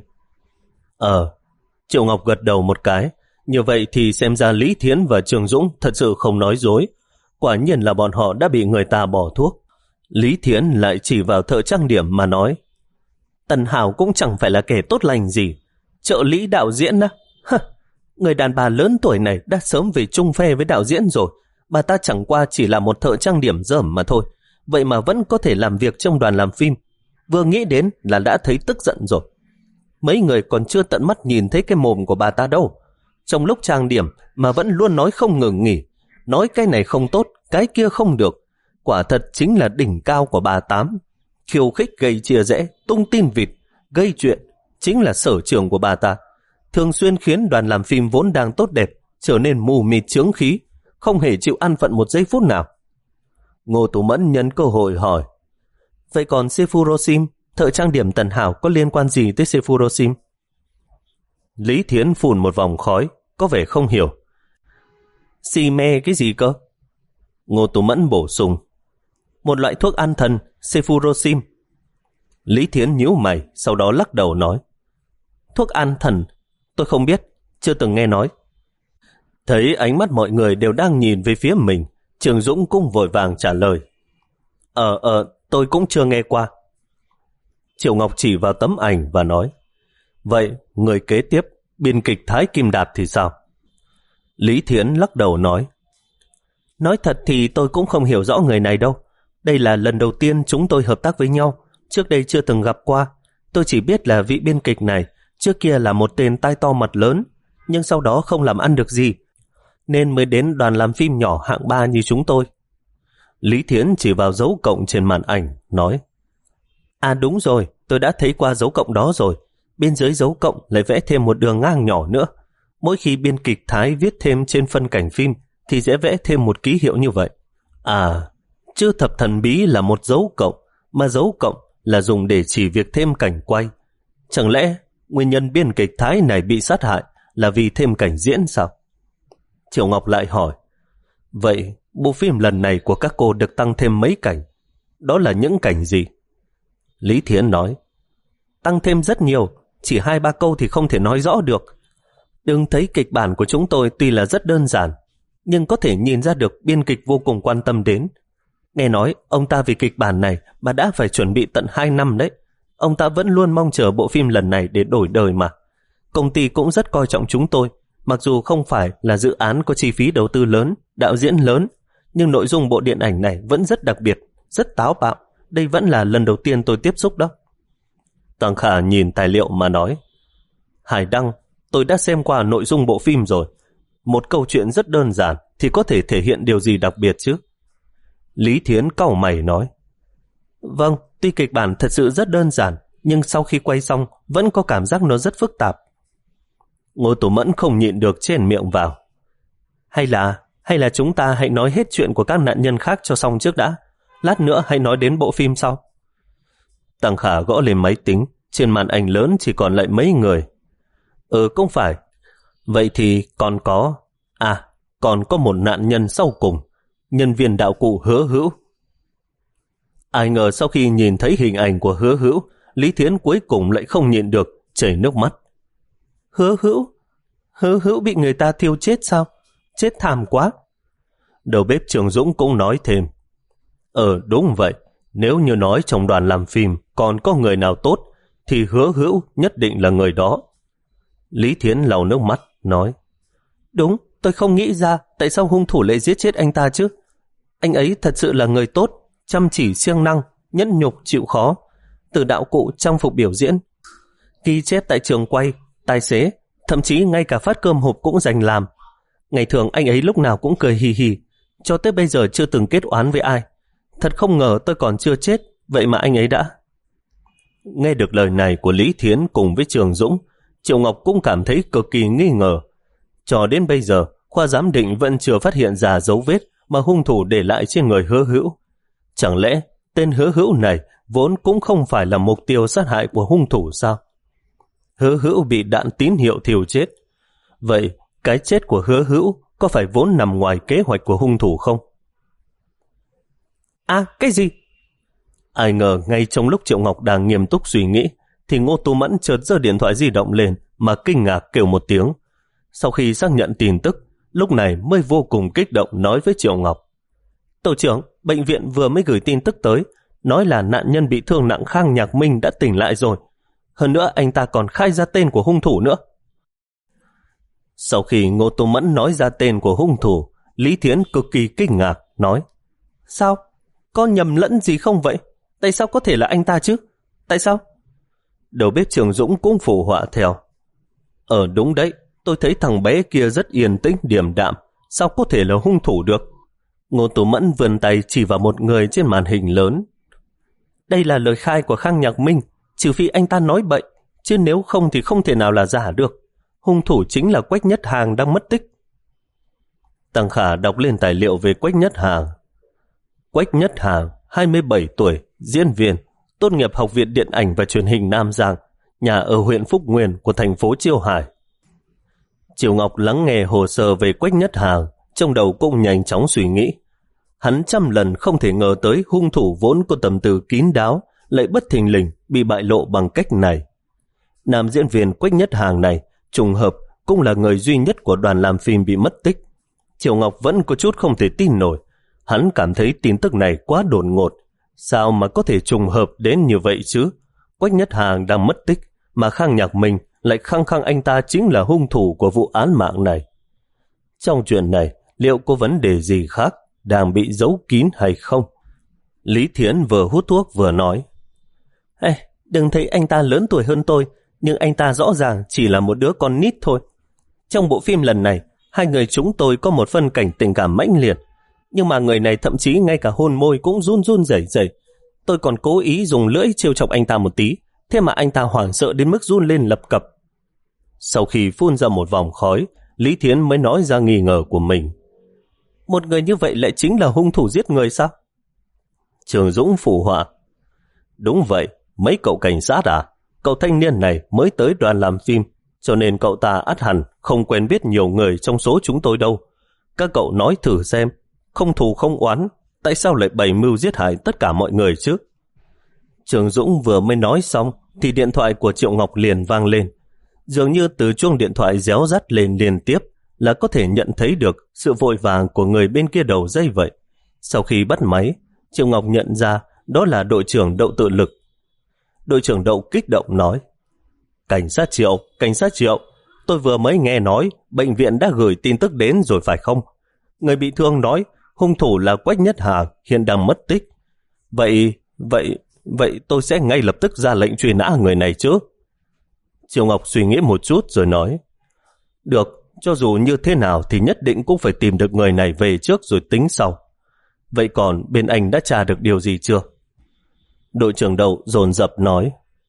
Ờ, Triệu Ngọc gật đầu một cái. Như vậy thì xem ra Lý Thiến và Trường Dũng thật sự không nói dối. Quả nhiên là bọn họ đã bị người ta bỏ thuốc. Lý Thiến lại chỉ vào thợ trang điểm mà nói. Tần Hảo cũng chẳng phải là kẻ tốt lành gì. Trợ lý đạo diễn á. Hả, người đàn bà lớn tuổi này đã sớm về chung phe với đạo diễn rồi. Bà ta chẳng qua chỉ là một thợ trang điểm dởm mà thôi. Vậy mà vẫn có thể làm việc trong đoàn làm phim. Vừa nghĩ đến là đã thấy tức giận rồi. Mấy người còn chưa tận mắt nhìn thấy cái mồm của bà ta đâu. Trong lúc trang điểm mà vẫn luôn nói không ngừng nghỉ. Nói cái này không tốt, cái kia không được. Quả thật chính là đỉnh cao của bà Tám. Khiêu khích gây chia rẽ, tung tin vịt, gây chuyện, chính là sở trường của bà ta. Thường xuyên khiến đoàn làm phim vốn đang tốt đẹp trở nên mù mịt chướng khí, không hề chịu ăn phận một giây phút nào. Ngô Tú Mẫn nhân cơ hội hỏi. Vậy còn Sephurosim, thợ trang điểm Tần Hảo có liên quan gì tới Sephurosim? Lý Thiến phun một vòng khói, có vẻ không hiểu. Xì me cái gì cơ? Ngô Tú Mẫn bổ sung. Một loại thuốc an thần, Sephurosim. Lý Thiến nhíu mày, sau đó lắc đầu nói. Thuốc an thần? Tôi không biết, chưa từng nghe nói. Thấy ánh mắt mọi người đều đang nhìn về phía mình, Trường Dũng cũng vội vàng trả lời. Ờ, ờ, tôi cũng chưa nghe qua. Triệu Ngọc chỉ vào tấm ảnh và nói. Vậy, người kế tiếp, biên kịch Thái Kim Đạt thì sao? Lý Thiến lắc đầu nói. Nói thật thì tôi cũng không hiểu rõ người này đâu. Đây là lần đầu tiên chúng tôi hợp tác với nhau. Trước đây chưa từng gặp qua. Tôi chỉ biết là vị biên kịch này trước kia là một tên tai to mặt lớn, nhưng sau đó không làm ăn được gì, nên mới đến đoàn làm phim nhỏ hạng ba như chúng tôi. Lý Thiến chỉ vào dấu cộng trên màn ảnh, nói. À đúng rồi, tôi đã thấy qua dấu cộng đó rồi. Bên dưới dấu cộng lại vẽ thêm một đường ngang nhỏ nữa. Mỗi khi biên kịch Thái viết thêm trên phân cảnh phim thì sẽ vẽ thêm một ký hiệu như vậy. À, chữ thập thần bí là một dấu cộng, mà dấu cộng là dùng để chỉ việc thêm cảnh quay. Chẳng lẽ nguyên nhân biên kịch Thái này bị sát hại là vì thêm cảnh diễn sao? Triệu Ngọc lại hỏi, vậy bộ phim lần này của các cô được tăng thêm mấy cảnh? Đó là những cảnh gì? Lý Thiến nói, tăng thêm rất nhiều, chỉ hai ba câu thì không thể nói rõ được. Đừng thấy kịch bản của chúng tôi tuy là rất đơn giản, nhưng có thể nhìn ra được biên kịch vô cùng quan tâm đến. Nghe nói ông ta vì kịch bản này mà đã phải chuẩn bị tận hai năm đấy. Ông ta vẫn luôn mong chờ bộ phim lần này để đổi đời mà. Công ty cũng rất coi trọng chúng tôi, mặc dù không phải là dự án có chi phí đầu tư lớn, đạo diễn lớn, nhưng nội dung bộ điện ảnh này vẫn rất đặc biệt, rất táo bạo. Đây vẫn là lần đầu tiên tôi tiếp xúc đó. Tăng Khả nhìn tài liệu mà nói, Hải Đăng, tôi đã xem qua nội dung bộ phim rồi. Một câu chuyện rất đơn giản thì có thể thể hiện điều gì đặc biệt chứ? Lý Thiến cau mày nói, vâng, tuy kịch bản thật sự rất đơn giản, nhưng sau khi quay xong vẫn có cảm giác nó rất phức tạp. Ngô Tố Mẫn không nhịn được chèn miệng vào. Hay là, hay là chúng ta hãy nói hết chuyện của các nạn nhân khác cho xong trước đã. Lát nữa hãy nói đến bộ phim sau. Tăng Khả gõ lên máy tính, trên màn ảnh lớn chỉ còn lại mấy người. Ừ, cũng phải. Vậy thì còn có... À, còn có một nạn nhân sau cùng, nhân viên đạo cụ Hứa Hữu. Ai ngờ sau khi nhìn thấy hình ảnh của Hứa Hữu, Lý Thiến cuối cùng lại không nhịn được, chảy nước mắt. Hứa Hữu? Hứa Hữu bị người ta thiêu chết sao? Chết thảm quá. Đầu bếp Trường Dũng cũng nói thêm. Ờ, đúng vậy. Nếu như nói trong đoàn làm phim còn có người nào tốt, thì Hứa Hữu nhất định là người đó. Lý Thiến lau nước mắt, nói. Đúng, tôi không nghĩ ra tại sao hung thủ lại giết chết anh ta chứ. Anh ấy thật sự là người tốt, chăm chỉ siêng năng, nhẫn nhục chịu khó. Từ đạo cụ trang phục biểu diễn, ghi chép tại trường quay, tài xế, thậm chí ngay cả phát cơm hộp cũng dành làm. Ngày thường anh ấy lúc nào cũng cười hì hì, cho tới bây giờ chưa từng kết oán với ai. Thật không ngờ tôi còn chưa chết, vậy mà anh ấy đã... Nghe được lời này của Lý Thiến cùng với Trường Dũng, Triệu Ngọc cũng cảm thấy cực kỳ nghi ngờ. Cho đến bây giờ, khoa giám định vẫn chưa phát hiện ra dấu vết mà hung thủ để lại trên người Hứa Hữu. Chẳng lẽ tên Hứa Hữu này vốn cũng không phải là mục tiêu sát hại của hung thủ sao? Hứa Hữu bị đạn tín hiệu thiêu chết. Vậy cái chết của Hứa Hữu có phải vốn nằm ngoài kế hoạch của hung thủ không? À, cái gì? Ai ngờ ngay trong lúc Triệu Ngọc đang nghiêm túc suy nghĩ, thì Ngô Tú Mẫn chợt giơ điện thoại di động lên mà kinh ngạc kêu một tiếng. Sau khi xác nhận tin tức, lúc này mới vô cùng kích động nói với Triệu Ngọc. Tổ trưởng, bệnh viện vừa mới gửi tin tức tới, nói là nạn nhân bị thương nặng Khang Nhạc Minh đã tỉnh lại rồi. Hơn nữa anh ta còn khai ra tên của hung thủ nữa. Sau khi Ngô Tú Mẫn nói ra tên của hung thủ, Lý Thiến cực kỳ kinh ngạc, nói. Sao? Có nhầm lẫn gì không vậy? Tại sao có thể là anh ta chứ? Tại sao? Đầu bếp Trường Dũng cũng phụ họa theo. Ờ đúng đấy, tôi thấy thằng bé kia rất yên tĩnh điềm đạm, sao có thể là hung thủ được? Ngô Tú Mẫn vươn tay chỉ vào một người trên màn hình lớn. Đây là lời khai của Khang Nhạc Minh, trừ phi anh ta nói bậy, chứ nếu không thì không thể nào là giả được. Hung thủ chính là Quách Nhất Hàng đang mất tích. Tăng Khả đọc lên tài liệu về Quách Nhất Hàng. Quách Nhất Hàng, hai mươi bảy tuổi, diễn viên, tốt nghiệp Học viện Điện ảnh và Truyền hình Nam Giang, nhà ở huyện Phúc Nguyên của thành phố Chiêu Hải. Triệu Ngọc lắng nghe hồ sơ về Quách Nhất Hàng, trong đầu cũng nhanh chóng suy nghĩ. Hắn trăm lần không thể ngờ tới hung thủ vốn có tầm từ kín đáo, lại bất thình lình bị bại lộ bằng cách này. Nam diễn viên Quách Nhất Hàng này, trùng hợp, cũng là người duy nhất của đoàn làm phim bị mất tích. Triệu Ngọc vẫn có chút không thể tin nổi. Hắn cảm thấy tin tức này quá đột ngột. Sao mà có thể trùng hợp đến như vậy chứ? Quách Nhất Hàng đang mất tích, mà Khang Nhạc Minh lại khăng khăng anh ta chính là hung thủ của vụ án mạng này. Trong chuyện này, liệu có vấn đề gì khác đang bị giấu kín hay không? Lý Thiến vừa hút thuốc vừa nói. Ê, đừng thấy anh ta lớn tuổi hơn tôi, nhưng anh ta rõ ràng chỉ là một đứa con nít thôi. Trong bộ phim lần này, hai người chúng tôi có một phân cảnh tình cảm mãnh liệt, nhưng mà người này thậm chí ngay cả hôn môi cũng run run rẩy rẩy. Tôi còn cố ý dùng lưỡi trêu chọc anh ta một tí, thế mà anh ta hoảng sợ đến mức run lên lập cập. Sau khi phun ra một vòng khói, Lý Thiến mới nói ra nghi ngờ của mình. Một người như vậy lại chính là hung thủ giết người sao? Trường Dũng phụ họa. Đúng vậy, mấy cậu cảnh sát à? Cậu thanh niên này mới tới đoàn làm phim, cho nên cậu ta ắt hẳn không quen biết nhiều người trong số chúng tôi đâu. Các cậu nói thử xem, không thù không oán, tại sao lại bày mưu giết hại tất cả mọi người chứ? Trường Dũng vừa mới nói xong thì điện thoại của Triệu Ngọc liền vang lên. Dường như từ chuông điện thoại réo rắt lên liên tiếp là có thể nhận thấy được sự vội vàng của người bên kia đầu dây vậy. Sau khi bắt máy, Triệu Ngọc nhận ra đó là đội trưởng Đậu tự lực. Đội trưởng Đậu kích động nói: Cảnh sát Triệu, cảnh sát Triệu, tôi vừa mới nghe nói bệnh viện đã gửi tin tức đến rồi phải không? Người bị thương nói hung thủ là Quách Nhất Hà, hiện đang mất tích. Vậy, vậy, vậy tôi sẽ ngay lập tức ra lệnh truy nã người này chứ? Triệu Ngọc suy nghĩ một chút rồi nói: Được, cho dù như thế nào thì nhất định cũng phải tìm được người này về trước rồi tính sau. Vậy còn bên anh đã tra được điều gì chưa? Đội trưởng Đậu dồn dập nói: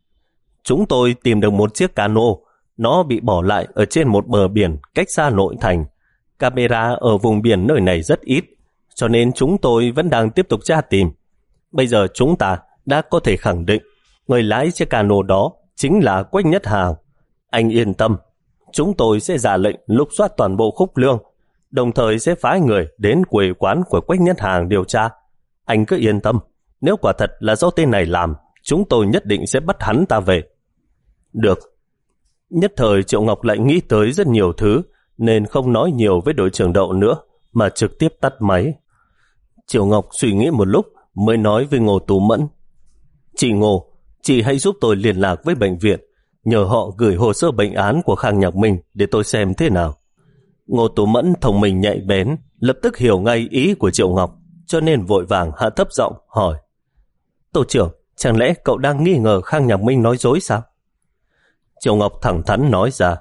Chúng tôi tìm được một chiếc cano, nó bị bỏ lại ở trên một bờ biển cách xa nội thành. Camera ở vùng biển nơi này rất ít, cho nên chúng tôi vẫn đang tiếp tục tra tìm. Bây giờ chúng ta đã có thể khẳng định người lái chiếc cano đó chính là Quách Nhất Hà. Anh yên tâm, chúng tôi sẽ ra lệnh lục soát toàn bộ Khúc Lương, đồng thời sẽ phái người đến quê quán của Quách Nhất Hà điều tra. Anh cứ yên tâm, nếu quả thật là do tên này làm, chúng tôi nhất định sẽ bắt hắn ta về. Được. Nhất thời Triệu Ngọc lại nghĩ tới rất nhiều thứ, nên không nói nhiều với đội trưởng Đậu nữa, mà trực tiếp tắt máy. Triệu Ngọc suy nghĩ một lúc mới nói với Ngô Tú Mẫn: Chị Ngô, chị hãy giúp tôi liên lạc với bệnh viện, nhờ họ gửi hồ sơ bệnh án của Khang Nhạc Minh để tôi xem thế nào. Ngô Tú Mẫn thông minh nhạy bén, lập tức hiểu ngay ý của Triệu Ngọc, cho nên vội vàng hạ thấp giọng hỏi: Tổ trưởng, chẳng lẽ cậu đang nghi ngờ Khang Nhạc Minh nói dối sao? Triệu Ngọc thẳng thắn nói ra: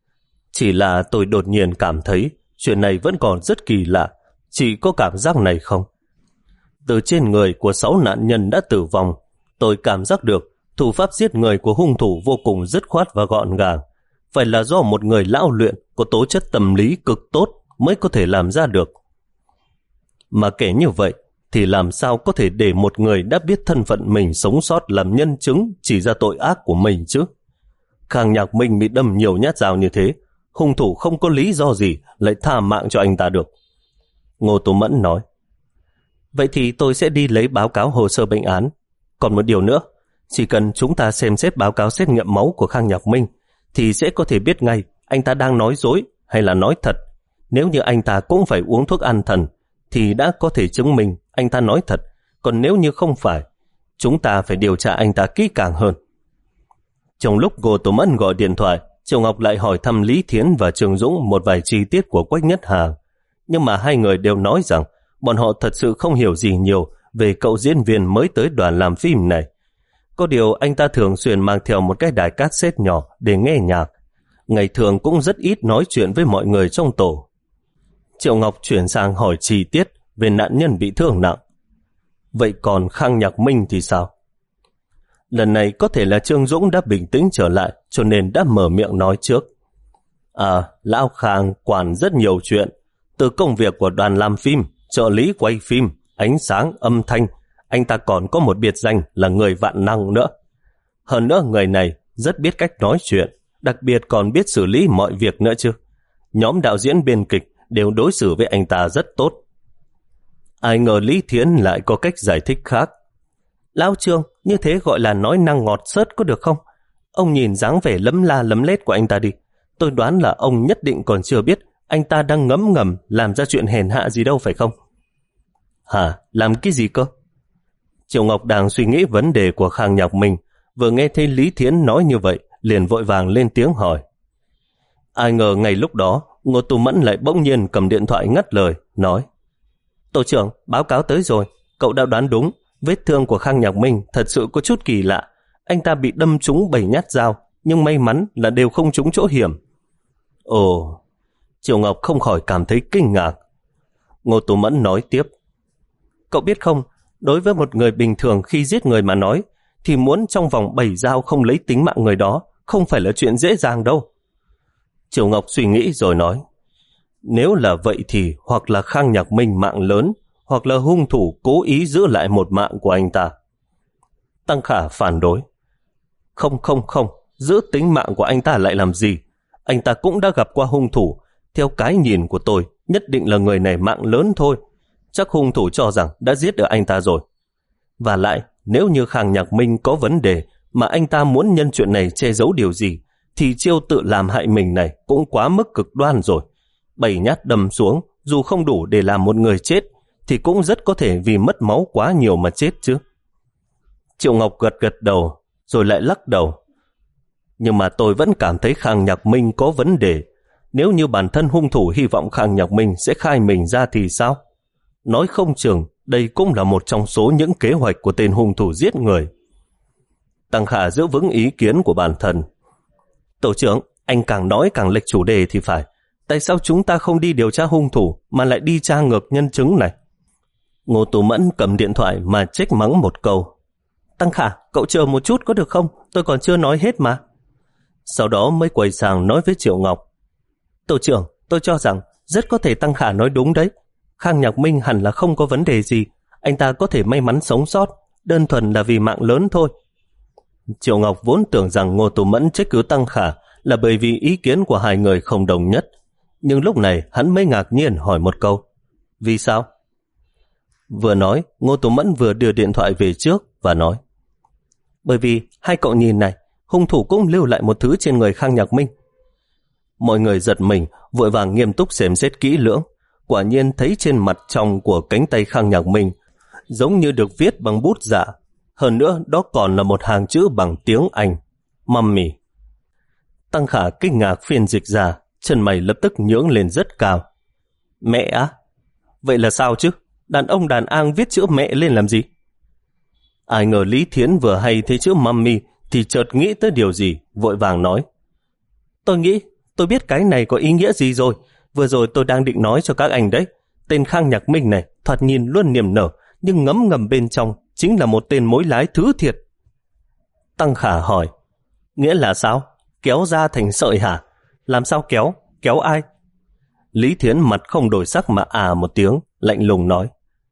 Chỉ là tôi đột nhiên cảm thấy chuyện này vẫn còn rất kỳ lạ. Chị có cảm giác này không? Từ trên người của sáu nạn nhân đã tử vong, tôi cảm giác được thủ pháp giết người của hung thủ vô cùng dứt khoát và gọn gàng. Phải là do một người lão luyện có tố chất tâm lý cực tốt mới có thể làm ra được. Mà kể như vậy thì làm sao có thể để một người đã biết thân phận mình sống sót làm nhân chứng chỉ ra tội ác của mình chứ? Khang Nhạc Minh bị đâm nhiều nhát dao như thế, hung thủ không có lý do gì lại tha mạng cho anh ta được. Ngô Tú Mẫn nói: Vậy thì tôi sẽ đi lấy báo cáo hồ sơ bệnh án. Còn một điều nữa, chỉ cần chúng ta xem xét báo cáo xét nghiệm máu của Khang Nhạc Minh thì sẽ có thể biết ngay anh ta đang nói dối hay là nói thật. Nếu như anh ta cũng phải uống thuốc an thần thì đã có thể chứng minh anh ta nói thật. Còn nếu như không phải, chúng ta phải điều tra anh ta kỹ càng hơn. Trong lúc Ngô Tú Mẫn gọi điện thoại, Triệu Ngọc lại hỏi thăm Lý Thiến và Trường Dũng một vài chi tiết của Quách Nhất Hà. Nhưng mà hai người đều nói rằng bọn họ thật sự không hiểu gì nhiều về cậu diễn viên mới tới đoàn làm phim này. Có điều anh ta thường xuyên mang theo một cái đài cassette nhỏ để nghe nhạc. Ngày thường cũng rất ít nói chuyện với mọi người trong tổ. Triệu Ngọc chuyển sang hỏi chi tiết về nạn nhân bị thương nặng. Vậy còn Khang Nhạc Minh thì sao? Lần này có thể là Trương Dũng đã bình tĩnh trở lại, cho nên đã mở miệng nói trước. À, Lão Khang quản rất nhiều chuyện, từ công việc của đoàn làm phim, trợ lý quay phim, ánh sáng, âm thanh. Anh ta còn có một biệt danh là người vạn năng nữa. Hơn nữa người này rất biết cách nói chuyện, đặc biệt còn biết xử lý mọi việc nữa chứ. Nhóm đạo diễn biên kịch đều đối xử với anh ta rất tốt. Ai ngờ Lý Thiến lại có cách giải thích khác. Lão Trương, như thế gọi là nói năng ngọt xớt có được không? Ông nhìn dáng vẻ lấm la lấm lét của anh ta đi. Tôi đoán là ông nhất định còn chưa biết anh ta đang ngấm ngầm làm ra chuyện hèn hạ gì đâu phải không? Hả? Làm cái gì cơ? Triệu Ngọc đang suy nghĩ vấn đề của Khang Nhạc Minh, vừa nghe thấy Lý Thiến nói như vậy, liền vội vàng lên tiếng hỏi. Ai ngờ ngay lúc đó, Ngô Tú Mẫn lại bỗng nhiên cầm điện thoại ngắt lời, nói: Tổ trưởng, báo cáo tới rồi, cậu đã đoán đúng. Vết thương của Khang Nhạc Minh thật sự có chút kỳ lạ. Anh ta bị đâm trúng bảy nhát dao, nhưng may mắn là đều không trúng chỗ hiểm. Ồ, Triệu Ngọc không khỏi cảm thấy kinh ngạc. Ngô Tú Mẫn nói tiếp: Cậu biết không, đối với một người bình thường khi giết người mà nói, thì muốn trong vòng bảy dao không lấy tính mạng người đó không phải là chuyện dễ dàng đâu. Triệu Ngọc suy nghĩ rồi nói: Nếu là vậy thì hoặc là Khang Nhạc Minh mạng lớn, hoặc là hung thủ cố ý giữ lại một mạng của anh ta. Tăng Khả phản đối: Không không không, giữ tính mạng của anh ta lại làm gì? Anh ta cũng đã gặp qua hung thủ. Theo cái nhìn của tôi, nhất định là người này mạng lớn thôi. Chắc hung thủ cho rằng đã giết được anh ta rồi. Và lại, nếu như Khang Nhạc Minh có vấn đề mà anh ta muốn nhân chuyện này che giấu điều gì, thì chiêu tự làm hại mình này cũng quá mức cực đoan rồi. Bảy nhát đâm xuống, dù không đủ để làm một người chết, thì cũng rất có thể vì mất máu quá nhiều mà chết chứ. Triệu Ngọc gật gật đầu, rồi lại lắc đầu. Nhưng mà tôi vẫn cảm thấy Khang Nhạc Minh có vấn đề. Nếu như bản thân hung thủ hy vọng Khang Nhạc Minh sẽ khai mình ra thì sao? Nói không chừng, đây cũng là một trong số những kế hoạch của tên hung thủ giết người. Tăng Khả giữ vững ý kiến của bản thân. Tổ trưởng, anh càng nói càng lệch chủ đề thì phải. Tại sao chúng ta không đi điều tra hung thủ mà lại đi tra ngược nhân chứng này? Ngô Tú Mẫn cầm điện thoại mà trách mắng một câu. Tăng Khả, cậu chờ một chút có được không? Tôi còn chưa nói hết mà. Sau đó mới quay sang nói với Triệu Ngọc. Tổ trưởng, tôi cho rằng rất có thể Tăng Khả nói đúng đấy. Khang Nhạc Minh hẳn là không có vấn đề gì. Anh ta có thể may mắn sống sót, đơn thuần là vì mạng lớn thôi. Triệu Ngọc vốn tưởng rằng Ngô Tú Mẫn trách cứ Tăng Khả là bởi vì ý kiến của hai người không đồng nhất. Nhưng lúc này hắn mới ngạc nhiên hỏi một câu. Vì sao? Vừa nói, Ngô Tú Mẫn vừa đưa điện thoại về trước và nói. Bởi vì hai cậu nhìn này, hung thủ cũng lưu lại một thứ trên người Khang Nhạc Minh. Mọi người giật mình, vội vàng nghiêm túc xem xét kỹ lưỡng. Quả nhiên thấy trên mặt trong của cánh tay Khang Nhạc Minh giống như được viết bằng bút dạ. Hơn nữa đó còn là một hàng chữ bằng tiếng Anh. Mummy. Tăng Khả kinh ngạc phiên dịch ra, chân mày lập tức nhướng lên rất cao. Mẹ á? Vậy là sao chứ? Đàn ông đàn an viết chữ mẹ lên làm gì? Ai ngờ Lý Thiến vừa hay thấy chữ mummy thì chợt nghĩ tới điều gì, vội vàng nói. Tôi nghĩ, tôi biết cái này có ý nghĩa gì rồi. Vừa rồi tôi đang định nói cho các anh đấy. Tên Khang Nhạc Minh này thoạt nhìn luôn niềm nở, nhưng ngấm ngầm bên trong chính là một tên mối lái thứ thiệt. Tăng Khả hỏi. Nghĩa là sao? Kéo ra thành sợi hả? Làm sao kéo? Kéo ai? Lý Thiến mặt không đổi sắc mà à một tiếng, lạnh lùng nói.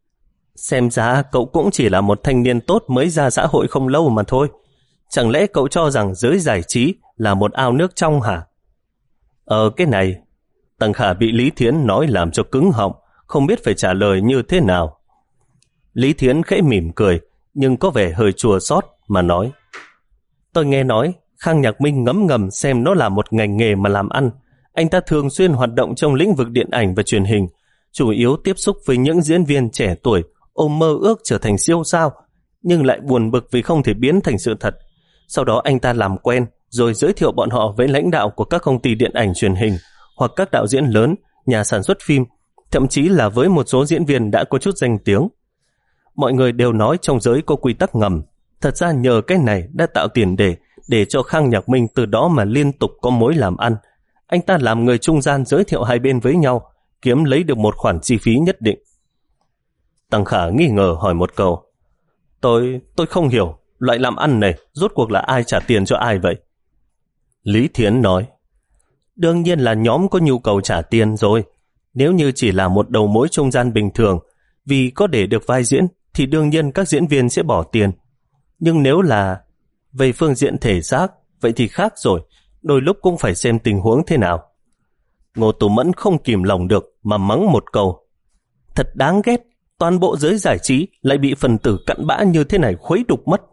Xem ra cậu cũng chỉ là một thanh niên tốt mới ra xã hội không lâu mà thôi. Chẳng lẽ cậu cho rằng giới giải trí là một ao nước trong hả? Ờ cái này, Tăng Khả bị Lý Thiến nói làm cho cứng họng, không biết phải trả lời như thế nào. Lý Thiến khẽ mỉm cười, nhưng có vẻ hơi chua xót mà nói. Tôi nghe nói, Khang Nhạc Minh ngấm ngầm xem nó là một ngành nghề mà làm ăn. Anh ta thường xuyên hoạt động trong lĩnh vực điện ảnh và truyền hình, chủ yếu tiếp xúc với những diễn viên trẻ tuổi, ôm mơ ước trở thành siêu sao, nhưng lại buồn bực vì không thể biến thành sự thật. Sau đó anh ta làm quen, rồi giới thiệu bọn họ với lãnh đạo của các công ty điện ảnh truyền hình, hoặc các đạo diễn lớn, nhà sản xuất phim, thậm chí là với một số diễn viên đã có chút danh tiếng. Mọi người đều nói trong giới có quy tắc ngầm. Thật ra nhờ cái này đã tạo tiền đề để cho Khang Nhạc Minh từ đó mà liên tục có mối làm ăn. Anh ta làm người trung gian giới thiệu hai bên với nhau, kiếm lấy được một khoản chi phí nhất định. Tăng Khả nghi ngờ hỏi một câu. Tôi, tôi không hiểu, loại làm ăn này rốt cuộc là ai trả tiền cho ai vậy? Lý Thiến nói. Đương nhiên là nhóm có nhu cầu trả tiền rồi. Nếu như chỉ là một đầu mối trung gian bình thường, vì có để được vai diễn thì đương nhiên các diễn viên sẽ bỏ tiền. Nhưng nếu là về phương diện thể xác, vậy thì khác rồi, đôi lúc cũng phải xem tình huống thế nào. Ngô Tú Mẫn không kìm lòng được mà mắng một câu. Thật đáng ghét, toàn bộ giới giải trí lại bị phần tử cặn bã như thế này khuấy đục mất.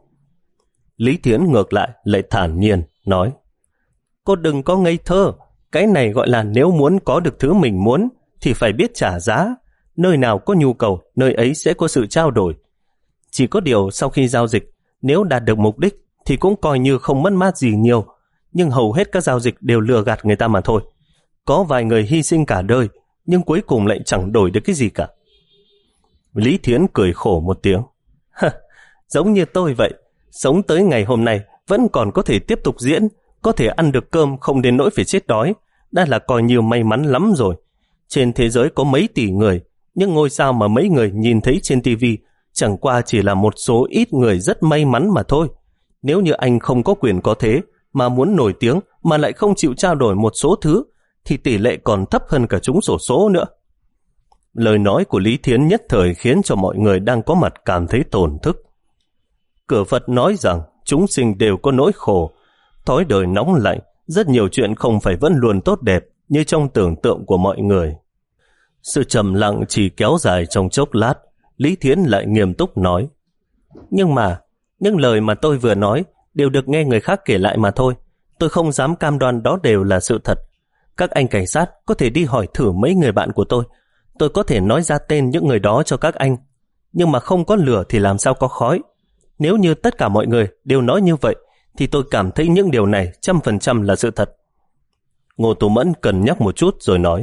Lý Thiến ngược lại lại thản nhiên nói. Cô đừng có ngây thơ, cái này gọi là nếu muốn có được thứ mình muốn thì phải biết trả giá. Nơi nào có nhu cầu, nơi ấy sẽ có sự trao đổi. Chỉ có điều sau khi giao dịch, nếu đạt được mục đích thì cũng coi như không mất mát gì nhiều, nhưng hầu hết các giao dịch đều lừa gạt người ta mà thôi. Có vài người hy sinh cả đời, nhưng cuối cùng lại chẳng đổi được cái gì cả. Lý Thiến cười khổ một tiếng. Giống như tôi vậy, sống tới ngày hôm nay vẫn còn có thể tiếp tục diễn, có thể ăn được cơm không đến nỗi phải chết đói, đã là coi nhiều may mắn lắm rồi. Trên thế giới có mấy tỷ người, nhưng ngôi sao mà mấy người nhìn thấy trên tivi chẳng qua chỉ là một số ít người rất may mắn mà thôi. Nếu như anh không có quyền có thế mà muốn nổi tiếng mà lại không chịu trao đổi một số thứ thì tỷ lệ còn thấp hơn cả trúng xổ số nữa. Lời nói của Lý Thiến nhất thời khiến cho mọi người đang có mặt cảm thấy tổn thức. Cửa Phật nói rằng chúng sinh đều có nỗi khổ. Thói đời nóng lạnh, rất nhiều chuyện không phải vẫn luôn tốt đẹp như trong tưởng tượng của mọi người. Sự trầm lặng chỉ kéo dài trong chốc lát, Lý Thiến lại nghiêm túc nói. Nhưng mà, những lời mà tôi vừa nói đều được nghe người khác kể lại mà thôi. Tôi không dám cam đoan đó đều là sự thật. Các anh cảnh sát có thể đi hỏi thử mấy người bạn của tôi. Tôi có thể nói ra tên những người đó cho các anh. Nhưng mà không có lửa thì làm sao có khói. Nếu như tất cả mọi người đều nói như vậy, thì tôi cảm thấy những điều này trăm phần trăm là sự thật. Ngô Tú Mẫn cân nhắc một chút rồi nói.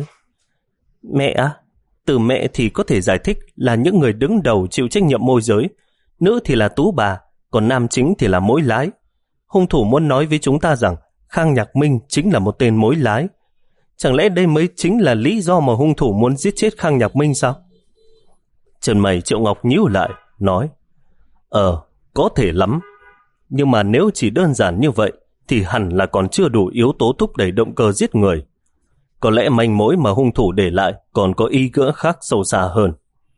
Mẹ á, từ mẹ thì có thể giải thích là những người đứng đầu chịu trách nhiệm môi giới, nữ thì là tú bà, còn nam chính thì là mối lái. Hung thủ muốn nói với chúng ta rằng Khang Nhạc Minh chính là một tên mối lái. Chẳng lẽ đây mới chính là lý do mà hung thủ muốn giết chết Khang Nhạc Minh sao? Chân mày Triệu Ngọc nhíu lại, nói. Ờ, có thể lắm. Nhưng mà nếu chỉ đơn giản như vậy thì hẳn là còn chưa đủ yếu tố thúc đẩy động cơ giết người. Có lẽ manh mối mà hung thủ để lại còn có ý nghĩa khác sâu xa hơn.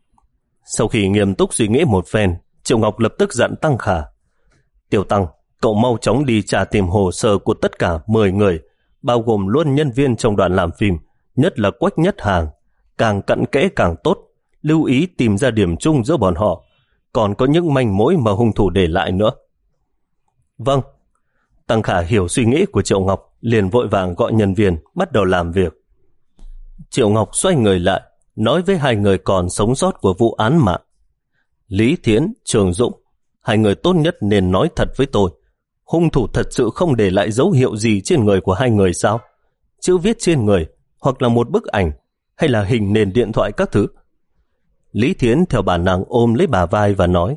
Sau khi nghiêm túc suy nghĩ một phen, Triệu Ngọc lập tức dặn Tăng Khả. Tiểu Tăng, cậu mau chóng đi tra tìm hồ sơ của tất cả mười người, bao gồm luôn nhân viên trong đoàn làm phim, nhất là Quách Nhất Hàng. Càng cặn kẽ càng tốt, lưu ý tìm ra điểm chung giữa bọn họ. Còn có những manh mối mà hung thủ để lại nữa. Vâng. Tăng Khả hiểu suy nghĩ của Triệu Ngọc, liền vội vàng gọi nhân viên bắt đầu làm việc. Triệu Ngọc xoay người lại, nói với hai người còn sống sót của vụ án mạng. Lý Thiến, Trường Dũng, hai người tốt nhất nên nói thật với tôi. Hung thủ thật sự không để lại dấu hiệu gì trên người của hai người sao? Chữ viết trên người, hoặc là một bức ảnh, hay là hình nền điện thoại các thứ? Lý Thiến theo bản năng ôm lấy bả vai và nói.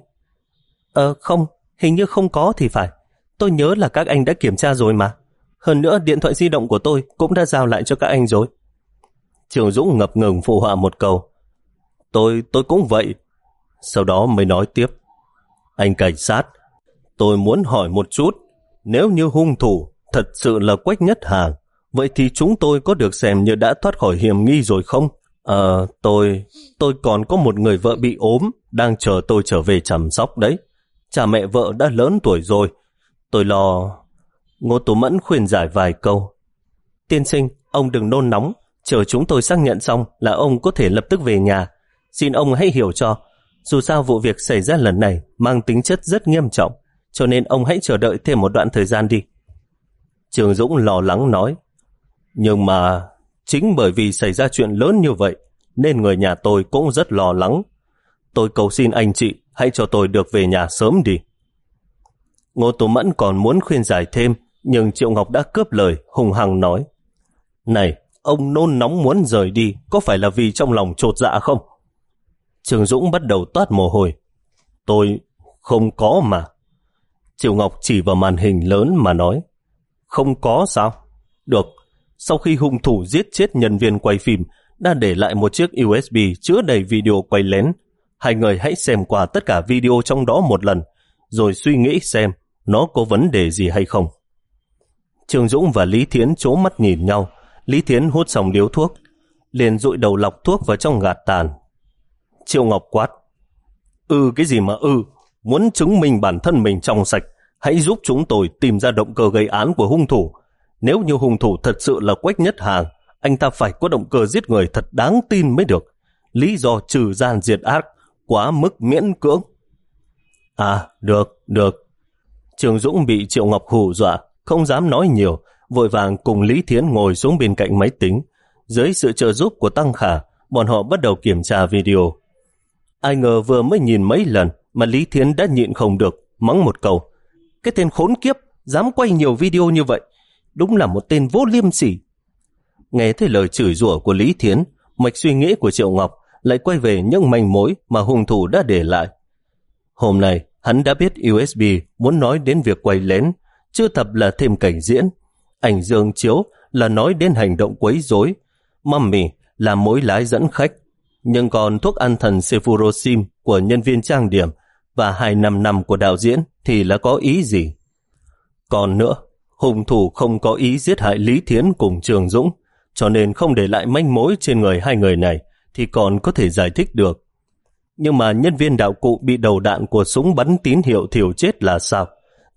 Ờ không, hình như không có thì phải. Tôi nhớ là các anh đã kiểm tra rồi mà. Hơn nữa điện thoại di động của tôi cũng đã giao lại cho các anh rồi. Trường Dũng ngập ngừng phụ họa một câu. Tôi, tôi cũng vậy. Sau đó mới nói tiếp. Anh cảnh sát, tôi muốn hỏi một chút. Nếu như hung thủ thật sự là Quách Nhất Hàng, vậy thì chúng tôi có được xem như đã thoát khỏi hiểm nghi rồi không? Ờ, tôi, tôi còn có một người vợ bị ốm, đang chờ tôi trở về chăm sóc đấy. Cha mẹ vợ đã lớn tuổi rồi. Tôi lo... Ngô Tú Mẫn khuyên giải vài câu. Tiên sinh, ông đừng nôn nóng. Chờ chúng tôi xác nhận xong là ông có thể lập tức về nhà. Xin ông hãy hiểu cho. Dù sao vụ việc xảy ra lần này mang tính chất rất nghiêm trọng, cho nên ông hãy chờ đợi thêm một đoạn thời gian đi. Trường Dũng lo lắng nói. Nhưng mà chính bởi vì xảy ra chuyện lớn như vậy nên người nhà tôi cũng rất lo lắng. Tôi cầu xin anh chị hãy cho tôi được về nhà sớm đi. Ngô Tú Mẫn còn muốn khuyên giải thêm, nhưng Triệu Ngọc đã cướp lời, hùng hăng nói. Này, ông nôn nóng muốn rời đi, có phải là vì trong lòng chột dạ không? Trường Dũng bắt đầu toát mồ hôi. Tôi không có mà. Triệu Ngọc chỉ vào màn hình lớn mà nói. Không có sao? Được, sau khi hung thủ giết chết nhân viên quay phim, đã để lại một chiếc u ét bê chứa đầy video quay lén. Hai người hãy xem qua tất cả video trong đó một lần, rồi suy nghĩ xem nó có vấn đề gì hay không. Trường Dũng và Lý Thiến trố mắt nhìn nhau. Lý Thiến hút xong điếu thuốc, liền dụi đầu lọc thuốc vào trong gạt tàn. Triệu Ngọc quát. Ừ cái gì mà ừ, muốn chứng minh bản thân mình trong sạch, hãy giúp chúng tôi tìm ra động cơ gây án của hung thủ. Nếu như hung thủ thật sự là Quách Nhất Hàng, anh ta phải có động cơ giết người thật đáng tin mới được. Lý do trừ gian diệt ác quá mức miễn cưỡng. À, được, được. Trường Dũng bị Triệu Ngọc hù dọa, không dám nói nhiều, vội vàng cùng Lý Thiến ngồi xuống bên cạnh máy tính. Dưới sự trợ giúp của Tăng Khả, bọn họ bắt đầu kiểm tra video. Ai ngờ vừa mới nhìn mấy lần mà Lý Thiến đã nhịn không được, mắng một câu. Cái tên khốn kiếp, dám quay nhiều video như vậy, đúng là một tên vô liêm sỉ. Nghe thấy lời chửi rủa của Lý Thiến, mạch suy nghĩ của Triệu Ngọc lại quay về những manh mối mà hung thủ đã để lại. Hôm nay, hắn đã biết u ét bê muốn nói đến việc quay lén, chưa tập là thêm cảnh diễn. Ảnh dương chiếu là nói đến hành động quấy rối, mummy là mối lái dẫn khách, nhưng còn thuốc an thần cefurosim của nhân viên trang điểm và hai năm năm của đạo diễn thì là có ý gì? Còn nữa, hung thủ không có ý giết hại Lý Thiến cùng Trường Dũng, cho nên không để lại manh mối trên người hai người này thì còn có thể giải thích được. Nhưng mà nhân viên đạo cụ bị đầu đạn của súng bắn tín hiệu thiểu chết là sao?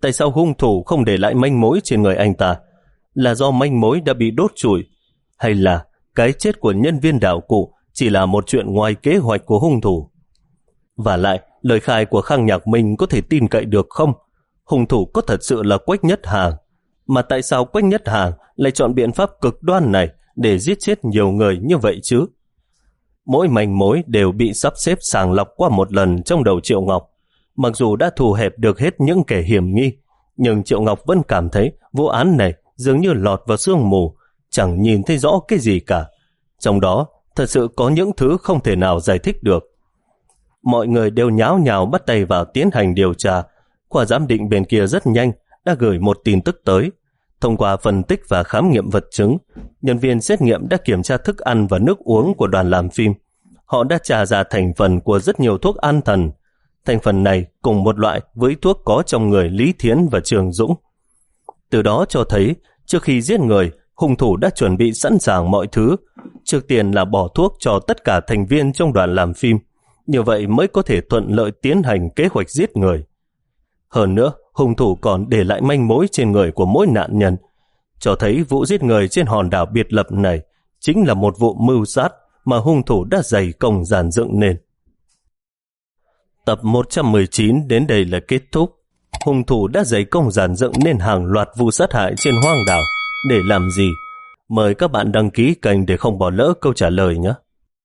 Tại sao hung thủ không để lại manh mối trên người anh ta? Là do manh mối đã bị đốt trụi? Hay là cái chết của nhân viên đạo cụ chỉ là một chuyện ngoài kế hoạch của hung thủ? Và lại, lời khai của Khang Nhạc Minh có thể tin cậy được không? Hung thủ có thật sự là Quách Nhất Hàng? Mà tại sao Quách Nhất Hàng lại chọn biện pháp cực đoan này để giết chết nhiều người như vậy chứ? Mỗi manh mối đều bị sắp xếp sàng lọc qua một lần trong đầu Triệu Ngọc. Mặc dù đã thu hẹp được hết những kẻ hiểm nghi, nhưng Triệu Ngọc vẫn cảm thấy vụ án này dường như lọt vào sương mù, chẳng nhìn thấy rõ cái gì cả. Trong đó, thật sự có những thứ không thể nào giải thích được. Mọi người đều nháo nhào bắt tay vào tiến hành điều tra. Khoa giám định bên kia rất nhanh đã gửi một tin tức tới. Thông qua phân tích và khám nghiệm vật chứng, nhân viên xét nghiệm đã kiểm tra thức ăn và nước uống của đoàn làm phim. Họ đã tra ra thành phần của rất nhiều thuốc an thần. Thành phần này cùng một loại với thuốc có trong người Lý Thiến và Trường Dũng. Từ đó cho thấy, trước khi giết người, hung thủ đã chuẩn bị sẵn sàng mọi thứ. Trước tiên là bỏ thuốc cho tất cả thành viên trong đoàn làm phim. Như vậy mới có thể thuận lợi tiến hành kế hoạch giết người. Hơn nữa, hung thủ còn để lại manh mối trên người của mỗi nạn nhân, cho thấy vụ giết người trên hòn đảo biệt lập này chính là một vụ mưu sát mà hung thủ đã dày công dàn dựng nên. Tập một trăm mười chín đến đây là kết thúc. Hung thủ đã dày công dàn dựng nên hàng loạt vụ sát hại trên hoang đảo. Để làm gì? Mời các bạn đăng ký kênh để không bỏ lỡ câu trả lời nhé.